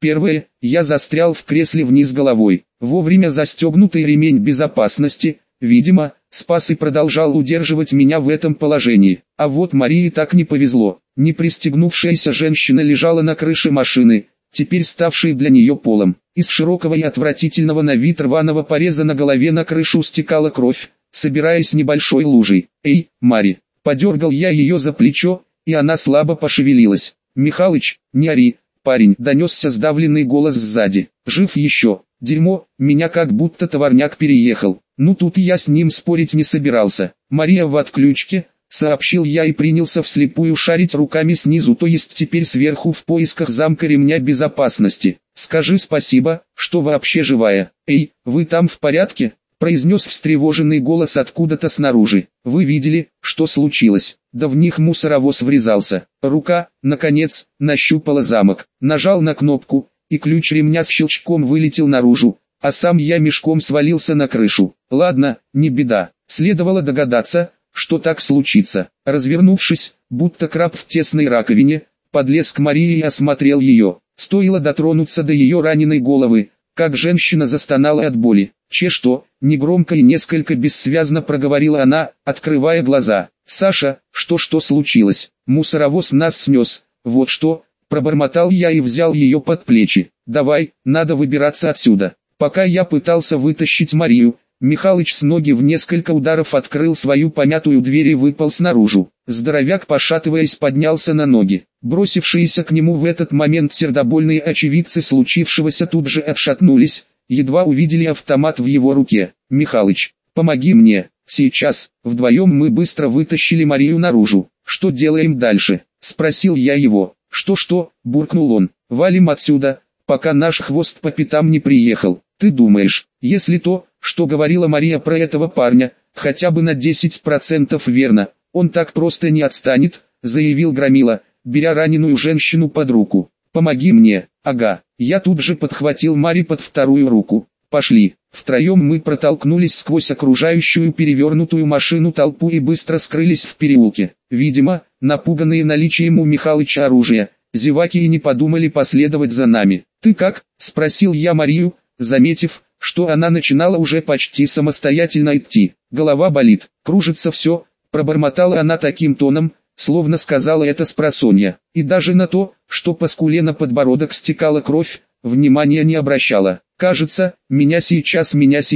Первое, я застрял в кресле вниз головой. Вовремя застегнутый ремень безопасности, видимо, спас и продолжал удерживать меня в этом положении. А вот Марии так не повезло. Не пристегнувшаяся женщина лежала на крыше машины, теперь ставшей для нее полом. Из широкого и отвратительного на вид рваного пореза на голове на крышу стекала кровь, собираясь небольшой лужей. «Эй, Мари!» Подергал я ее за плечо, и она слабо пошевелилась. «Михалыч, не ори, парень!» Донесся сдавленный голос сзади. «Жив еще!» Дерьмо, меня как будто товарняк переехал. Ну тут я с ним спорить не собирался. «Мария в отключке», сообщил я и принялся вслепую шарить руками снизу, то есть теперь сверху в поисках замка ремня безопасности. «Скажи спасибо, что вообще живая». «Эй, вы там в порядке?» произнес встревоженный голос откуда-то снаружи. «Вы видели, что случилось?» Да в них мусоровоз врезался. Рука, наконец, нащупала замок. Нажал на кнопку, и ключ ремня с щелчком вылетел наружу, а сам я мешком свалился на крышу. Ладно, не беда. Следовало догадаться, что так случится. Развернувшись, будто краб в тесной раковине, подлез к Марии и осмотрел ее. Стоило дотронуться до ее раненой головы, как женщина застонала от боли. «Что?» — негромко и несколько бессвязно проговорила она, открывая глаза. «Саша, что случилось? Мусоровоз нас снес, вот что!» Пробормотал я и взял ее под плечи. «Давай, надо выбираться отсюда». Пока я пытался вытащить Марию, Михалыч с ноги в несколько ударов открыл свою помятую дверь и выполз наружу. Здоровяк, пошатываясь, поднялся на ноги. Бросившиеся к нему в этот момент сердобольные очевидцы случившегося тут же отшатнулись, едва увидели автомат в его руке. «Михалыч, помоги мне, сейчас». Вдвоем мы быстро вытащили Марию наружу. «Что делаем дальше?» — спросил я его. «Что?» — буркнул он. «Валим отсюда, пока наш хвост по пятам не приехал. Ты думаешь, если то, что говорила Мария про этого парня, хотя бы на 10% верно, он так просто не отстанет?» — заявил Громила, беря раненую женщину под руку. «Помоги мне». «Ага». Я тут же подхватил Мари под вторую руку. «Пошли». Втроем мы протолкнулись сквозь окружающую перевернутую машину толпу и быстро скрылись в переулке. Видимо, напуганные наличием у Михалыча оружия, зеваки и не подумали последовать за нами. «Ты как?» — спросил я Марию, заметив, что она начинала уже почти самостоятельно идти. «Голова болит, кружится все», — пробормотала она таким тоном, словно сказала это спросонья, и даже на то, что по скуле на подбородок стекала кровь, внимания не обращала. «Кажется, меня сейчас».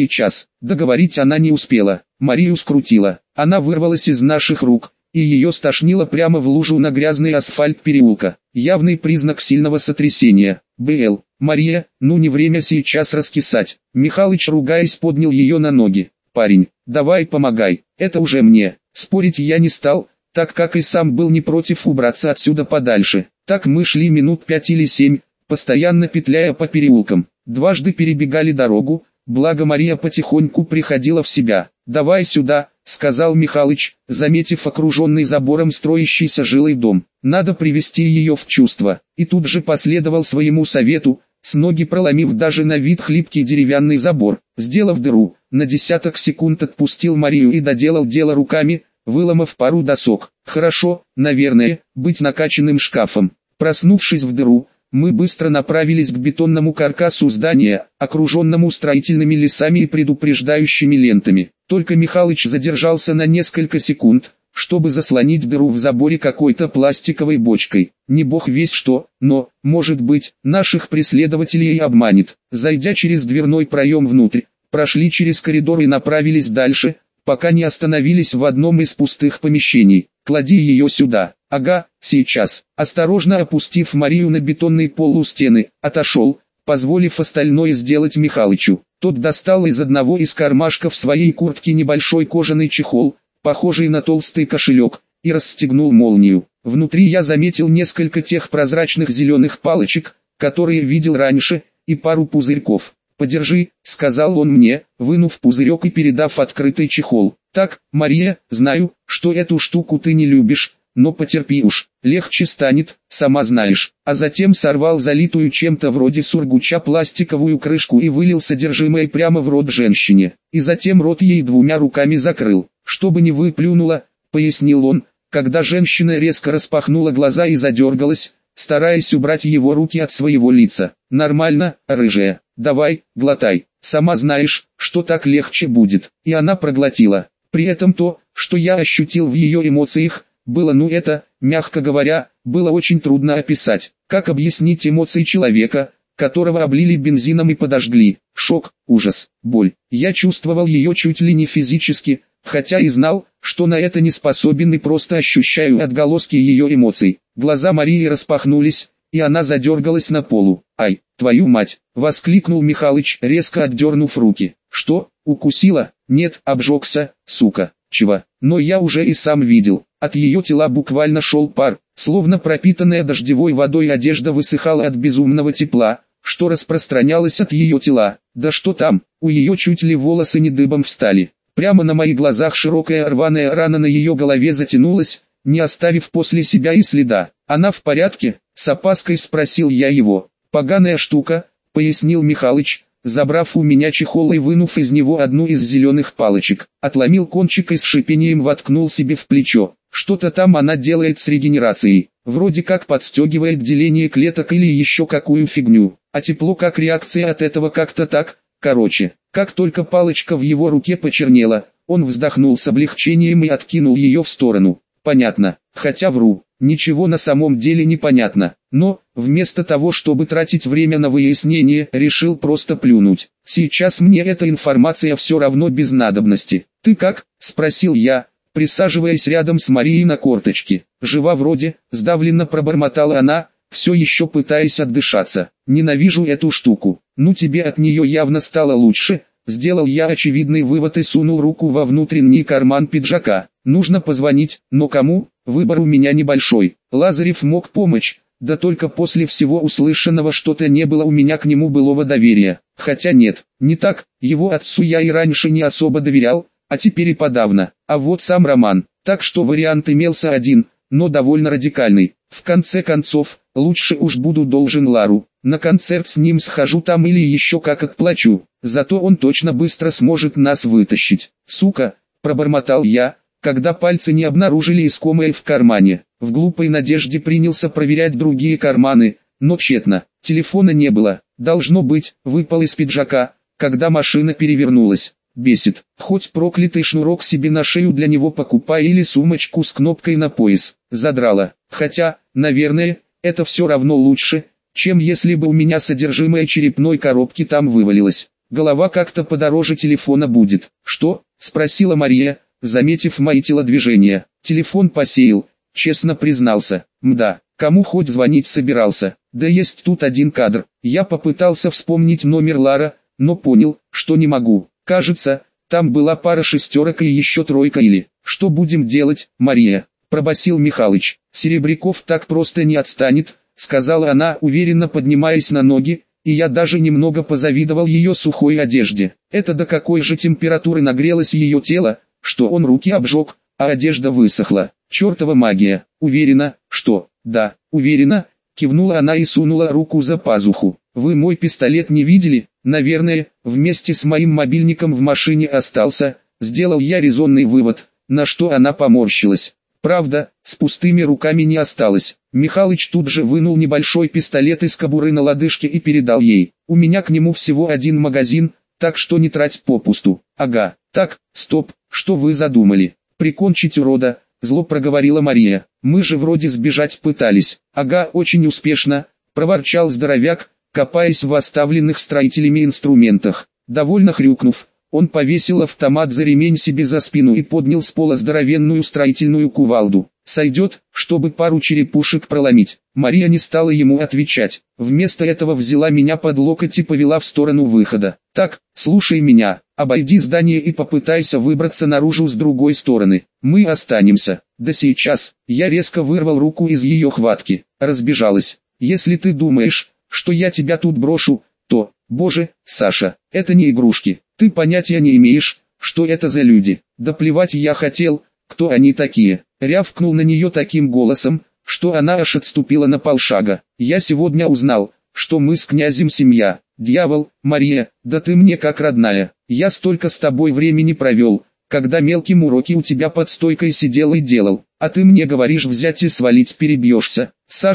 Договорить она не успела. Марию скрутила. Она вырвалась из наших рук, и ее стошнило прямо в лужу на грязный асфальт переулка. Явный признак сильного сотрясения. «БЛ, Мария, ну не время сейчас раскисать». Михалыч, ругаясь, поднял ее на ноги. «Парень, давай помогай, это уже мне». Спорить я не стал, так как и сам был не против убраться отсюда подальше. Так мы шли минут 5 или 7, постоянно петляя по переулкам. Дважды перебегали дорогу, благо Мария потихоньку приходила в себя. «Давай сюда», — сказал Михалыч, заметив окруженный забором строящийся жилой дом. «Надо привести ее в чувство». И тут же последовал своему совету, с ноги проломив даже на вид хлипкий деревянный забор. Сделав дыру, на десяток секунд отпустил Марию и доделал дело руками, выломав пару досок. Хорошо, наверное, быть накачанным шкафом. Проснувшись в дыру, мы быстро направились к бетонному каркасу здания, окруженному строительными лесами и предупреждающими лентами. Только Михалыч задержался на несколько секунд, чтобы заслонить дыру в заборе какой-то пластиковой бочкой. Не бог весь что, но, может быть, наших преследователей и обманет. Зайдя через дверной проем внутрь, прошли через коридор и направились дальше, пока не остановились в одном из пустых помещений. «Клади ее сюда». «Ага, сейчас». Осторожно опустив Марию на бетонный пол у стены, отошел, позволив остальное сделать Михалычу. Тот достал из одного из кармашков своей куртки небольшой кожаный чехол, похожий на толстый кошелек, и расстегнул молнию. Внутри я заметил несколько тех прозрачных зеленых палочек, которые видел раньше, и пару пузырьков. «Подержи», — сказал он мне, вынув пузырек и передав открытый чехол. «Так, Мария, знаю, что эту штуку ты не любишь, но потерпи уж, легче станет, сама знаешь». А затем сорвал залитую чем-то вроде сургуча пластиковую крышку и вылил содержимое прямо в рот женщине. И затем рот ей двумя руками закрыл, чтобы не выплюнула, пояснил он, когда женщина резко распахнула глаза и задергалась, стараясь убрать его руки от своего лица. «Нормально, рыжая, давай, глотай, сама знаешь, что так легче будет». И она проглотила. При этом то, что я ощутил в ее эмоциях, было мягко говоря, было очень трудно описать. Как объяснить эмоции человека, которого облили бензином и подожгли? Шок, ужас, боль. Я чувствовал ее чуть ли не физически, хотя и знал, что на это не способен и просто ощущаю отголоски ее эмоций. Глаза Марии распахнулись, и она задергалась на полу. «Ай, твою мать!» — воскликнул Михалыч, резко отдернув руки. «Что, укусила?» «Нет, обжегся, сука». «Чего?» Но я уже и сам видел. От ее тела буквально шел пар, словно пропитанная дождевой водой одежда высыхала от безумного тепла, что распространялось от ее тела. Да что там, у ее чуть ли волосы не дыбом встали. Прямо на моих глазах широкая рваная рана на ее голове затянулась, не оставив после себя и следа. «Она в порядке?» — с опаской спросил я его. «Поганая штука», — пояснил Михалыч, забрав у меня чехол и вынув из него одну из зеленых палочек. Отломил кончик и с шипением воткнул себе в плечо. Что-то там она делает с регенерацией. Вроде как подстегивает деление клеток или еще какую фигню. А тепло как реакция от этого как-то так. Короче, как только палочка в его руке почернела, он вздохнул с облегчением и откинул ее в сторону. Понятно, хотя вру, ничего на самом деле не понятно. Но, вместо того чтобы тратить время на выяснение, решил просто плюнуть. Сейчас мне эта информация все равно без надобности. «Ты как?» — спросил я, присаживаясь рядом с Марией на корточке. «Жива вроде», — сдавленно пробормотала она, все еще пытаясь отдышаться. «Ненавижу эту штуку. Ну тебе от нее явно стало лучше». Сделал я очевидный вывод и сунул руку во внутренний карман пиджака. Нужно позвонить, но кому? Выбор у меня небольшой. Лазарев мог помочь, да только после всего услышанного что-то не было у меня к нему былого доверия. Хотя нет, не так, его отцу я и раньше не особо доверял, а теперь и подавно. А вот сам Роман. Так что вариант имелся один, но довольно радикальный. В конце концов, лучше уж буду должен Лару. На концерт с ним схожу там или еще как отплачу. Зато он точно быстро сможет нас вытащить. «Сука», — пробормотал я, когда пальцы не обнаружили искомое в кармане. В глупой надежде принялся проверять другие карманы, но тщетно. Телефона не было. Должно быть, выпал из пиджака, когда машина перевернулась. Бесит. Хоть проклятый шнурок себе на шею для него покупай или сумочку с кнопкой на пояс. Задрала. Хотя, наверное, это все равно лучше, чем если бы у меня содержимое черепной коробки там вывалилось. Голова как-то подороже телефона будет. «Что?» — спросила Мария, заметив мои телодвижения. «Телефон посеял», — честно признался. «Мда, кому хоть звонить собирался? Да есть тут один кадр». Я попытался вспомнить номер Лара, но понял, что не могу. Кажется, там была пара шестерок и еще тройка или... «Что будем делать, Мария?» — пробасил Михалыч. «Серебряков так просто не отстанет», — сказала она, уверенно поднимаясь на ноги, и я даже немного позавидовал ее сухой одежде. Это до какой же температуры нагрелось ее тело, что он руки обжег, а одежда высохла. Чертова магия. Уверена, что... Да, уверена, кивнула она и сунула руку за пазуху. Вы мой пистолет не видели? Наверное, вместе с моим мобильником в машине остался. Сделал я резонный вывод, на что она поморщилась. Правда, с пустыми руками не осталось. Михалыч тут же вынул небольшой пистолет из кобуры на лодыжке и передал ей. У меня к нему всего один магазин, так что не трать попусту. Ага, так, стоп, что вы задумали? Прикончить урода, зло проговорила Мария. Мы же вроде сбежать пытались. Ага, очень успешно, проворчал здоровяк, копаясь в оставленных строителями инструментах. Довольно хрюкнув, он повесил автомат за ремень себе за спину и поднял с пола здоровенную строительную кувалду. «Сойдет, чтобы пару черепушек проломить». Мария не стала ему отвечать. Вместо этого взяла меня под локоть и повела в сторону выхода. «Так, слушай меня, обойди здание и попытайся выбраться наружу с другой стороны. Мы останемся». «Да сейчас». Я резко вырвал руку из ее хватки. Разбежалась. «Если ты думаешь, что я тебя тут брошу, то, боже, Саша, это не игрушки. Ты понятия не имеешь, что это за люди. Да плевать я хотел, кто они такие». Рявкнул на нее таким голосом, что она аж отступила на полшага. «Я сегодня узнал, что мы с князем семья. Дьявол, Мария, да ты мне как родная. Я столько с тобой времени провел, когда мелким уроки у тебя под стойкой сидел и делал. А ты мне говоришь взять и свалить, перебьешься. Саша,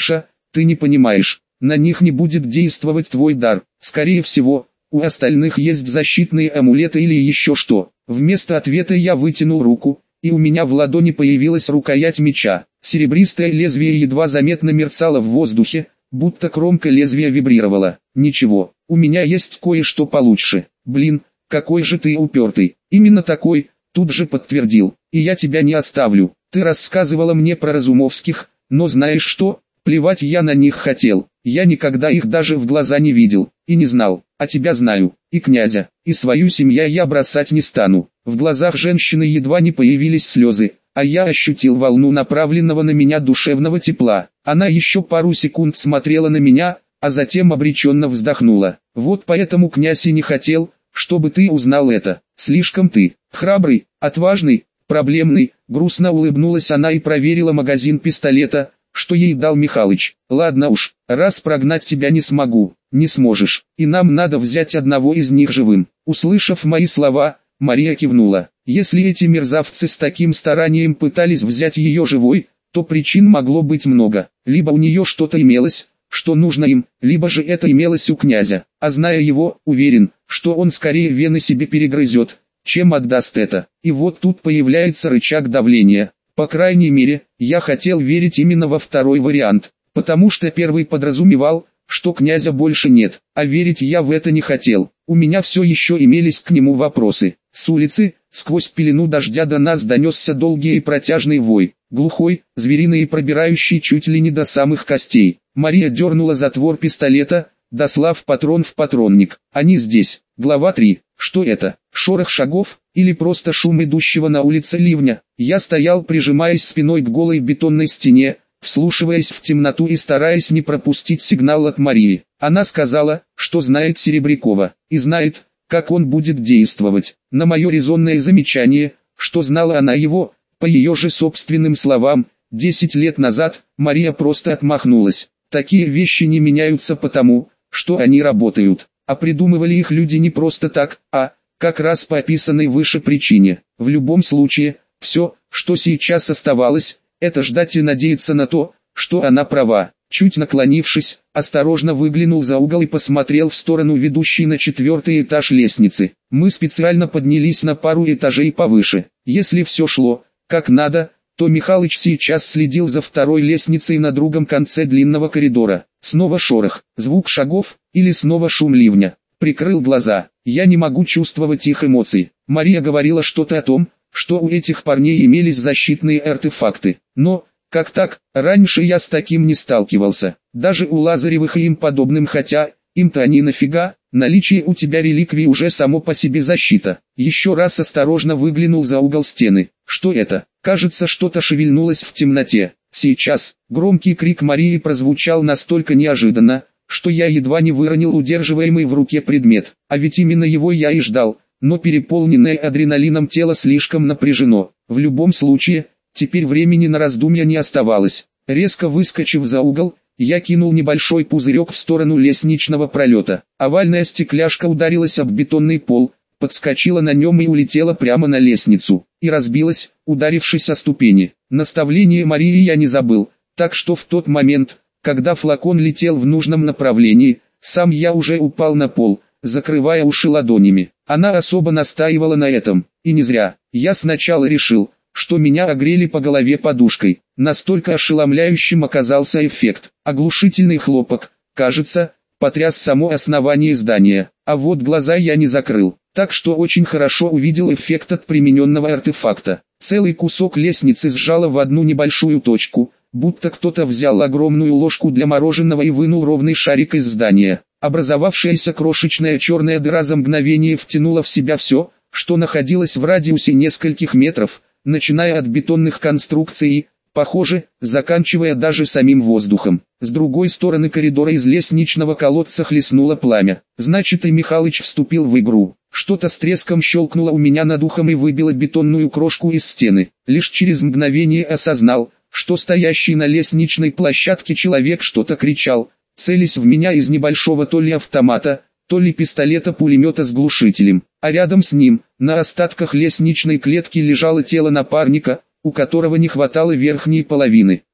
Ты не понимаешь, на них не будет действовать твой дар. Скорее всего, у остальных есть защитные амулеты или еще что. Вместо ответа я вытянул руку, и у меня в ладони появилась рукоять меча. Серебристое лезвие едва заметно мерцало в воздухе, будто кромка лезвия вибрировала. Ничего, у меня есть кое-что получше. Блин, какой же ты упертый. Именно такой, тут же подтвердил. И я тебя не оставлю. Ты рассказывала мне про Разумовских, но знаешь что? Плевать я на них хотел. Я никогда их даже в глаза не видел, и не знал. А тебя знаю, и князя, и свою семью я бросать не стану. В глазах женщины едва не появились слезы, а я ощутил волну направленного на меня душевного тепла. Она еще пару секунд смотрела на меня, а затем обреченно вздохнула. Вот поэтому князь и не хотел, чтобы ты узнал это. Слишком ты храбрый, отважный, проблемный. Грустно улыбнулась она и проверила магазин пистолета, что ей дал Михалыч. Ладно уж, раз прогнать тебя не смогу, не сможешь, и нам надо взять одного из них живым. Услышав мои слова, Мария кивнула. Если эти мерзавцы с таким старанием пытались взять ее живой, то причин могло быть много. Либо у нее что-то имелось, что нужно им, либо же это имелось у князя. А зная его, уверен, что он скорее вены себе перегрызет, чем отдаст это. И вот тут появляется рычаг давления. По крайней мере, я хотел верить именно во второй вариант, потому что первый подразумевал, что князя больше нет, а верить я в это не хотел. У меня все еще имелись к нему вопросы. С улицы, сквозь пелену дождя до нас донесся долгий и протяжный вой, глухой, звериный и пробирающий чуть ли не до самых костей. Мария дернула затвор пистолета, дослав патрон в патронник. Они здесь. Глава 3. Что это? Шорох шагов, или просто шум идущего на улице ливня? Я стоял, прижимаясь спиной к голой бетонной стене, вслушиваясь в темноту и стараясь не пропустить сигнал от Марии. Она сказала, что знает Серебрякова, и знает, как он будет действовать. На мое резонное замечание, что знала она его, по ее же собственным словам, 10 лет назад, Мария просто отмахнулась. Такие вещи не меняются потому, что они работают, а придумывали их люди не просто так, а, как раз по описанной выше причине. В любом случае, все, что сейчас оставалось, это ждать и надеяться на то, что она права. Чуть наклонившись, осторожно выглянул за угол и посмотрел в сторону ведущей на 4-й этаж лестницы. Мы специально поднялись на пару этажей повыше. Если все шло, как надо, то Михалыч сейчас следил за второй лестницей на другом конце длинного коридора. Снова шорох, звук шагов, или снова шум ливня. Прикрыл глаза. Я не могу чувствовать их эмоций. Мария говорила что-то о том, что у этих парней имелись защитные артефакты. Но, как так, раньше я с таким не сталкивался. Даже у Лазаревых и им подобным, хотя, им-то они нафига, наличие у тебя реликвий уже само по себе защита. Еще раз осторожно выглянул за угол стены. Что это? Кажется, что-то шевельнулось в темноте. Сейчас, громкий крик Марии прозвучал настолько неожиданно, что я едва не выронил удерживаемый в руке предмет. А ведь именно его я и ждал, но переполненное адреналином тело слишком напряжено. В любом случае, теперь времени на раздумья не оставалось. Резко выскочив за угол, я кинул небольшой пузырек в сторону лестничного пролета. Овальная стекляшка ударилась об бетонный пол, подскочила на нем и улетела прямо на лестницу, и разбилась, ударившись о ступени. Наставление Марии я не забыл, так что в тот момент, когда флакон летел в нужном направлении, сам я уже упал на пол, закрывая уши ладонями. Она особо настаивала на этом, и не зря. Я сначала решил, что меня огрели по голове подушкой. Настолько ошеломляющим оказался эффект. Оглушительный хлопок, кажется, потряс само основание здания. А вот глаза я не закрыл, так что очень хорошо увидел эффект от примененного артефакта. Целый кусок лестницы сжало в одну небольшую точку, будто кто-то взял огромную ложку для мороженого и вынул ровный шарик из здания. Образовавшаяся крошечная черная дыра за мгновение втянула в себя все, что находилось в радиусе нескольких метров, начиная от бетонных конструкций, похоже, заканчивая даже самим воздухом. С другой стороны коридора из лестничного колодца хлестнуло пламя. Значит, и Михалыч вступил в игру. Что-то с треском щелкнуло у меня над ухом и выбило бетонную крошку из стены. Лишь через мгновение осознал, что стоящий на лестничной площадке человек что-то кричал, целясь в меня из небольшого то ли автомата, то ли пистолета-пулемета с глушителем. А рядом с ним, на остатках лестничной клетки лежало тело напарника, у которого не хватало верхней половины.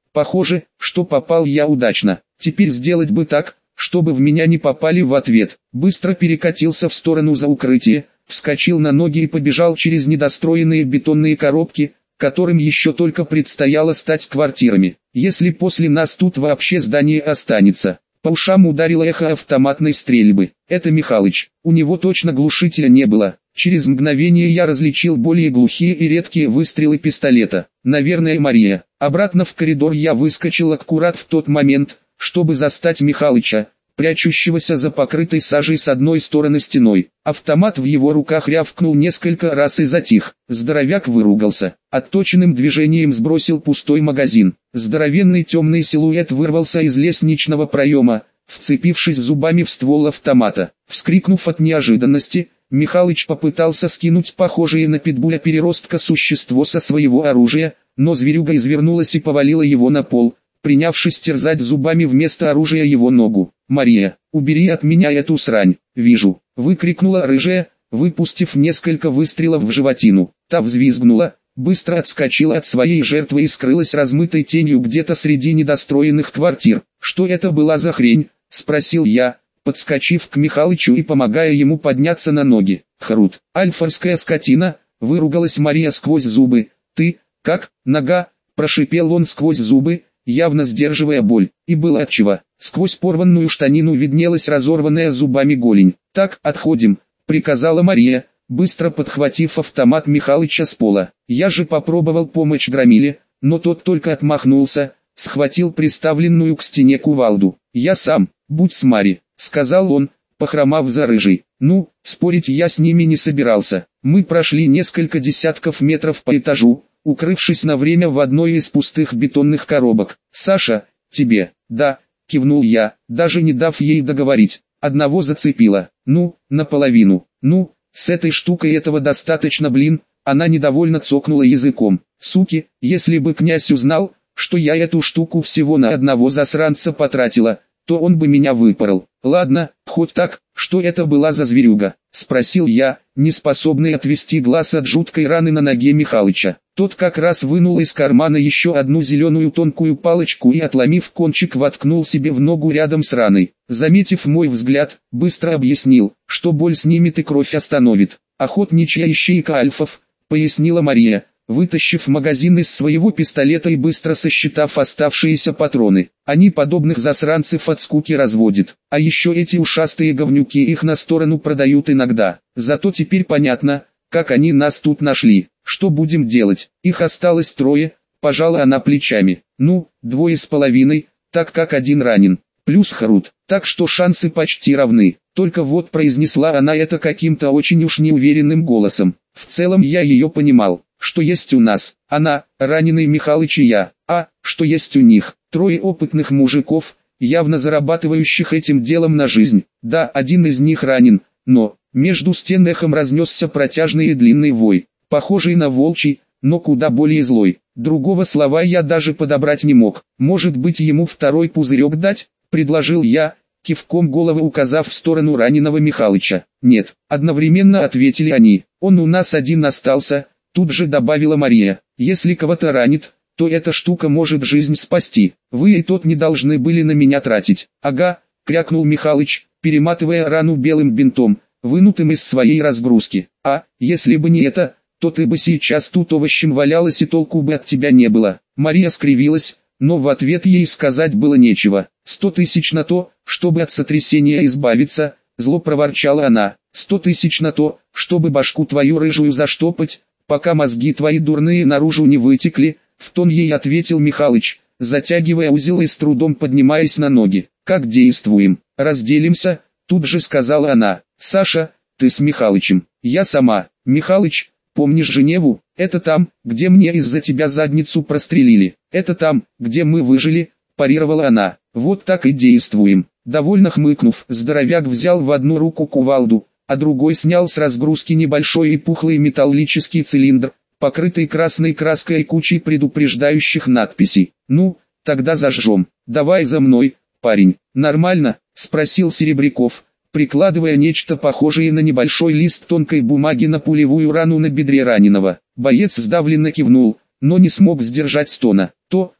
Похоже, что попал я удачно. Теперь сделать бы так, чтобы в меня не попали в ответ. Быстро перекатился в сторону за укрытие, вскочил на ноги и побежал через недостроенные бетонные коробки, которым еще только предстояло стать квартирами. Если после нас тут вообще здание останется. По ушам ударило эхо автоматной стрельбы. Это Михалыч. У него точно глушителя не было. Через мгновение я различил более глухие и редкие выстрелы пистолета. Наверное, Мария. Обратно в коридор я выскочил аккурат в тот момент, чтобы застать Михалыча, прячущегося за покрытой сажей с одной стороны стеной. Автомат в его руках рявкнул несколько раз и затих. Здоровяк выругался. Отточенным движением сбросил пустой магазин. Здоровенный темный силуэт вырвался из лестничного проема, вцепившись зубами в ствол автомата. Вскрикнув от неожиданности, Михалыч попытался скинуть похожее на питбуля переростка существо со своего оружия, но зверюга извернулась и повалила его на пол, принявшись терзать зубами вместо оружия его ногу. «Мария, убери от меня эту срань, вижу!» — выкрикнула рыжая, выпустив несколько выстрелов в животину. Та взвизгнула, быстро отскочила от своей жертвы и скрылась размытой тенью где-то среди недостроенных квартир. «Что это была за хрень?» — спросил я, подскочив к Михалычу и помогая ему подняться на ноги. «Хрут, альфарская скотина!» — выругалась Мария сквозь зубы. «Ты, как, нога?» — прошипел он сквозь зубы, явно сдерживая боль, и было отчего. Сквозь порванную штанину виднелась разорванная зубами голень. «Так, отходим», — приказала Мария, быстро подхватив автомат Михалыча с пола. Я же попробовал помочь Громиле, но тот только отмахнулся, схватил приставленную к стене кувалду. «Я сам, будь с Мари», — сказал он, похромав за рыжей. Ну, спорить я с ними не собирался. Мы прошли несколько десятков метров по этажу, укрывшись на время в одной из пустых бетонных коробок. «Саша, тебе?» «Да», — кивнул я, даже не дав ей договорить. «Одного зацепило. Ну, наполовину. Ну, с этой штукой этого достаточно, блин». Она недовольно цокнула языком. «Суки, если бы князь узнал, что я эту штуку всего на одного засранца потратила, то он бы меня выпорол». «Ладно, хоть так, что это была за зверюга?» — спросил я, не способный отвести глаз от жуткой раны на ноге Михалыча. Тот как раз вынул из кармана еще одну зеленую тонкую палочку и, отломив кончик, воткнул себе в ногу рядом с раной. Заметив мой взгляд, быстро объяснил, что боль снимет и кровь остановит. «Охотничья ищейка альфов», — пояснила Мария, вытащив магазин из своего пистолета и быстро сосчитав оставшиеся патроны. «Они подобных засранцев от скуки разводят. А еще эти ушастые говнюки их на сторону продают иногда. Зато теперь понятно, как они нас тут нашли. Что будем делать? Их осталось 3, пожала она плечами. Ну, 2,5, так как один ранен. Плюс Хрут. Так что шансы почти равны. Только вот произнесла она это каким-то очень уж неуверенным голосом. В целом я ее понимал. Что есть у нас? Она, раненый Михалыч и я. А, что есть у них? 3 опытных мужиков, явно зарабатывающих этим делом на жизнь. Да, один из них ранен, но... Между стен эхом разнесся протяжный и длинный вой, похожий на волчий, но куда более злой. Другого слова я даже подобрать не мог. «Может быть, ему 2 пузырек дать?» — предложил я, кивком головы указав в сторону раненого Михалыча. «Нет», — одновременно ответили они. «Он у нас один остался», — тут же добавила Мария. «Если кого-то ранит, то эта штука может жизнь спасти. Вы и тот не должны были на меня тратить». «Ага», — крякнул Михалыч, перематывая рану белым бинтом, вынутым из своей разгрузки. «А, если бы не это, то ты бы сейчас тут овощем валялась и толку бы от тебя не было». Мария скривилась, но в ответ ей сказать было нечего. 100 тысяч на то, чтобы от сотрясения избавиться, зло проворчала она. 100 тысяч на то, чтобы башку твою рыжую заштопать, пока мозги твои дурные наружу не вытекли, в тон ей ответил Михалыч, затягивая узел и с трудом поднимаясь на ноги. «Как действуем? Разделимся?» Тут же сказала она. «Саша, ты с Михалычем, я сама. Михалыч, помнишь Женеву? Это там, где мне из-за тебя задницу прострелили. Это там, где мы выжили», парировала она. «Вот так и действуем». Довольно хмыкнув, здоровяк взял в одну руку кувалду, а другой снял с разгрузки небольшой и пухлый металлический цилиндр, покрытый красной краской и кучей предупреждающих надписей. «Ну, тогда зажжем. Давай за мной, парень». «Нормально?» — спросил Серебряков, прикладывая нечто похожее на небольшой лист тонкой бумаги на пулевую рану на бедре раненого. Боец сдавленно кивнул, но не смог сдержать стона. «То,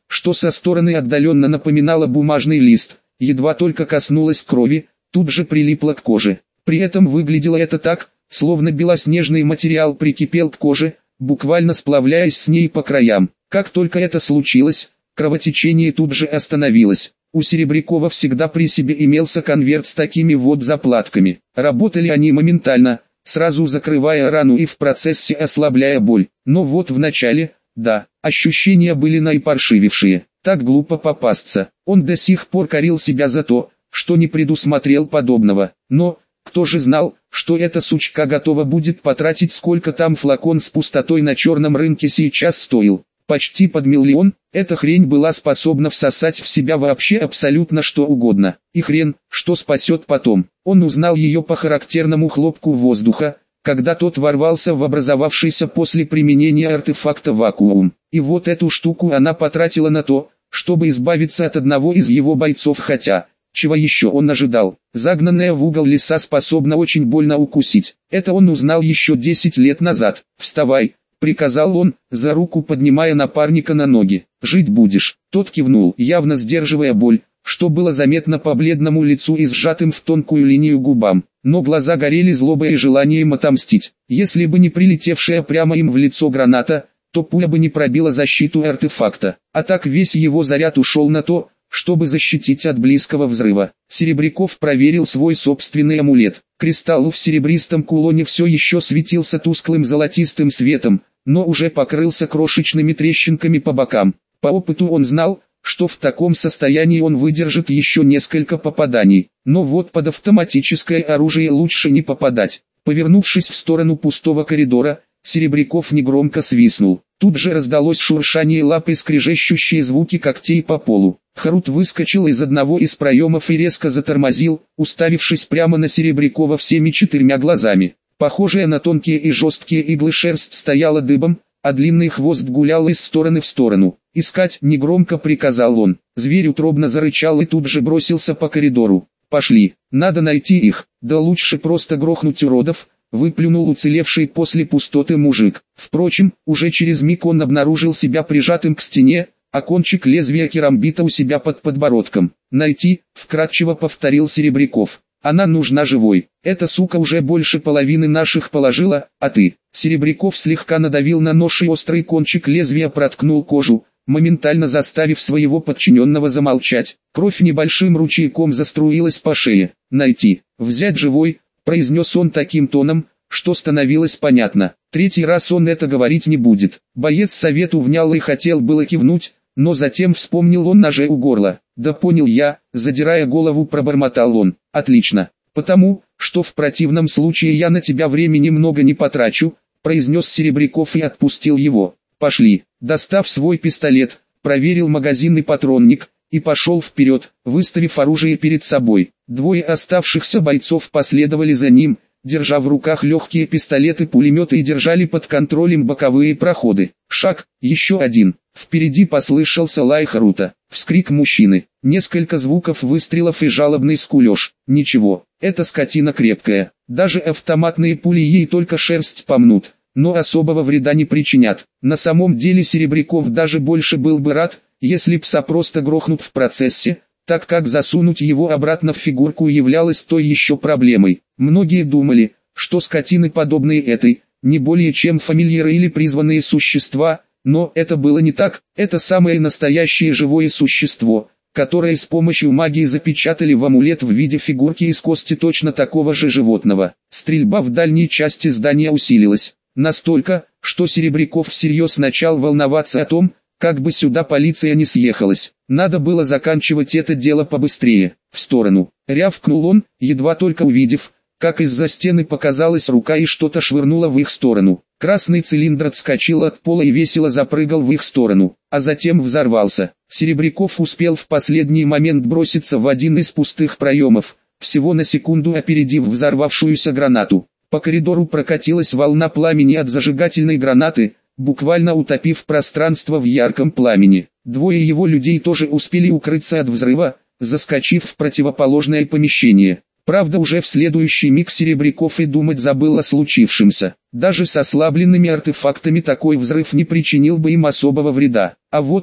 что со стороны отдаленно напоминало бумажный лист, едва только коснулось крови, тут же прилипло к коже. При этом выглядело это так, словно белоснежный материал прикипел к коже, буквально сплавляясь с ней по краям. Как только это случилось, кровотечение тут же остановилось. У Серебрякова всегда при себе имелся конверт с такими вот заплатками. Работали они моментально, сразу закрывая рану и в процессе ослабляя боль. Но вот в начале, да, ощущения были наипаршивившие. Так глупо попасться. Он до сих пор корил себя за то, что не предусмотрел подобного. Но, кто же знал, что эта сучка готова будет потратить, сколько там флакон с пустотой на черном рынке сейчас стоил. Почти под 1 000 000, эта хрень была способна всосать в себя вообще абсолютно что угодно. И хрен, что спасет потом. Он узнал ее по характерному хлопку воздуха, когда тот ворвался в образовавшийся после применения артефакта вакуум. И вот эту штуку она потратила на то, чтобы избавиться от одного из его бойцов, хотя, чего еще он ожидал, загнанная в угол лиса способна очень больно укусить. Это он узнал еще 10 лет назад. «Вставай», — приказал он, за руку поднимая напарника на ноги. «Жить будешь». Тот кивнул, явно сдерживая боль, что было заметно по бледному лицу и сжатым в тонкую линию губам. Но глаза горели злобой и желанием отомстить. Если бы не прилетевшая прямо им в лицо граната, то пуля бы не пробила защиту артефакта. А так весь его заряд ушел на то, чтобы защитить от близкого взрыва. Серебряков проверил свой собственный амулет. Кристалл в серебристом кулоне все еще светился тусклым золотистым светом, но уже покрылся крошечными трещинками по бокам. По опыту он знал, что в таком состоянии он выдержит еще несколько попаданий. Но вот под автоматическое оружие лучше не попадать. Повернувшись в сторону пустого коридора, Серебряков негромко свистнул. Тут же раздалось шуршание лап и скрежещущие звуки когтей по полу. Харут выскочил из одного из проемов и резко затормозил, уставившись прямо на Серебрякова всеми 4 глазами. Похожая на тонкие и жесткие иглы шерсть стояла дыбом, а длинный хвост гулял из стороны в сторону. «Искать!» — негромко приказал он. Зверь утробно зарычал и тут же бросился по коридору. «Пошли, надо найти их, да лучше просто грохнуть уродов», — выплюнул уцелевший после пустоты мужик. Впрочем, уже через миг он обнаружил себя прижатым к стене, а кончик лезвия керамбита у себя под подбородком. «Найти», — вкратчиво повторил Серебряков. «Она нужна живой. Эта сука уже больше половины наших положила, а ты». Серебряков слегка надавил на нож, и острый кончик лезвия проткнул кожу, моментально заставив своего подчиненного замолчать. Кровь небольшим ручейком заструилась по шее. «Найти, взять живой», — произнес он таким тоном, что становилось понятно. 3-й раз он это говорить не будет. Боец совету внял и хотел было кивнуть, но затем вспомнил он ноже у горла. «Да понял я», — задирая голову, пробормотал он. «Отлично. Потому, что в противном случае я на тебя времени много не потрачу», — произнес Серебряков и отпустил его. «Пошли». Достав свой пистолет, проверил магазинный патронник и пошел вперед, выставив оружие перед собой. 2 оставшихся бойцов последовали за ним, держа в руках легкие пистолеты-пулеметы, и держали под контролем боковые проходы. Шаг, еще один. Впереди послышался лай Харута, вскрик мужчины, несколько звуков выстрелов и жалобный скулеж. Ничего, эта скотина крепкая, даже автоматные пули ей только шерсть помнут, но особого вреда не причинят. На самом деле Серебряков даже больше был бы рад, если пса просто грохнут в процессе, так как засунуть его обратно в фигурку являлось той еще проблемой. Многие думали, что скотины, подобные этой, не более чем фамильяры или призванные существа, но это было не так. Это самое настоящее живое существо, которое с помощью магии запечатали в амулет в виде фигурки из кости точно такого же животного. Стрельба в дальней части здания усилилась, настолько, что Серебряков всерьез начал волноваться о том, как бы сюда полиция не съехалась. Надо было заканчивать это дело побыстрее. «В сторону!» — рявкнул он, едва только увидев, как из-за стены показалась рука и что-то швырнула в их сторону. Красный цилиндр отскочил от пола и весело запрыгал в их сторону, а затем взорвался. Серебряков успел в последний момент броситься в один из пустых проемов, всего на секунду опередив взорвавшуюся гранату. По коридору прокатилась волна пламени от зажигательной гранаты, буквально утопив пространство в ярком пламени. 2 его людей тоже успели укрыться от взрыва, заскочив в противоположное помещение. Правда, уже в следующий миг Серебряков и думать забыл о случившемся. Даже с ослабленными артефактами такой взрыв не причинил бы им особого вреда. А вот то,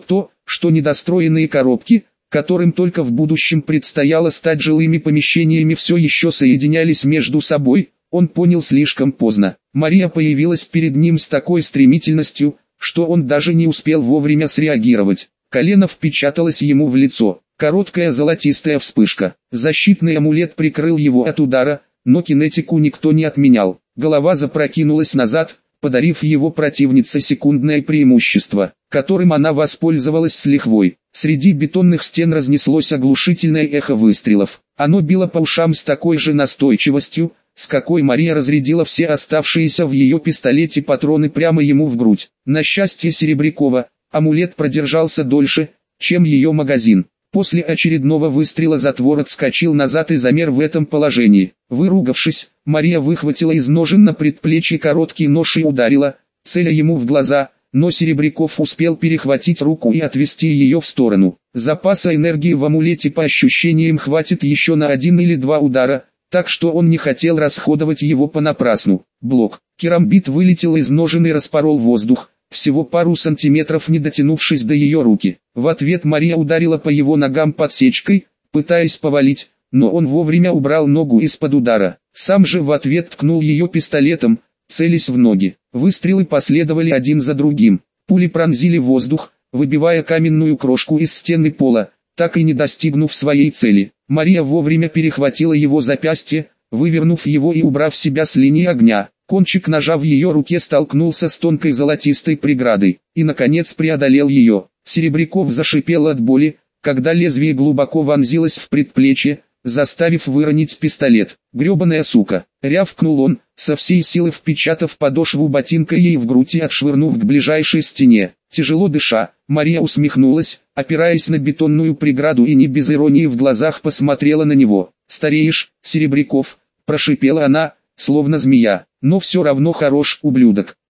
что недостроенные коробки, которым только в будущем предстояло стать жилыми помещениями, все еще соединялись между собой, он понял слишком поздно. Мария появилась перед ним с такой стремительностью, что он даже не успел вовремя среагировать. Колено впечаталось ему в лицо. Короткая золотистая вспышка. Защитный амулет прикрыл его от удара, но кинетику никто не отменял. Голова запрокинулась назад, подарив его противнице секундное преимущество, которым она воспользовалась с лихвой. Среди бетонных стен разнеслось оглушительное эхо выстрелов. Оно било по ушам с такой же настойчивостью, с какой Мария разрядила все оставшиеся в ее пистолете патроны прямо ему в грудь. На счастье Серебрякова, амулет продержался дольше, чем ее магазин. После очередного выстрела затвор отскочил назад и замер в этом положении. Выругавшись, Мария выхватила из ножен на предплечье короткий нож и ударила, целя ему в глаза, но Серебряков успел перехватить руку и отвести ее в сторону. Запаса энергии в амулете по ощущениям хватит еще на 1 или 2 удара, так что он не хотел расходовать его понапрасну. Блок. Керамбит вылетел из ножен и распорол воздух, всего пару сантиметров не дотянувшись до ее руки. В ответ Мария ударила по его ногам подсечкой, пытаясь повалить, но он вовремя убрал ногу из-под удара. Сам же в ответ ткнул ее пистолетом, целясь в ноги. Выстрелы последовали один за другим. Пули пронзили воздух, выбивая каменную крошку из стены пола, так и не достигнув своей цели. Мария вовремя перехватила его запястье, вывернув его и убрав себя с линии огня. Кончик ножа в ее руке столкнулся с тонкой золотистой преградой, и наконец преодолел ее. Серебряков зашипел от боли, когда лезвие глубоко вонзилось в предплечье, заставив выронить пистолет. «Гребаная сука!» — рявкнул он, со всей силы впечатав подошву ботинка ей в грудь и отшвырнув к ближайшей стене. Тяжело дыша, Мария усмехнулась, опираясь на бетонную преграду, и не без иронии в глазах посмотрела на него. «Стареешь, Серебряков!» — прошипела она, словно змея, «но все равно хорош, ублюдок».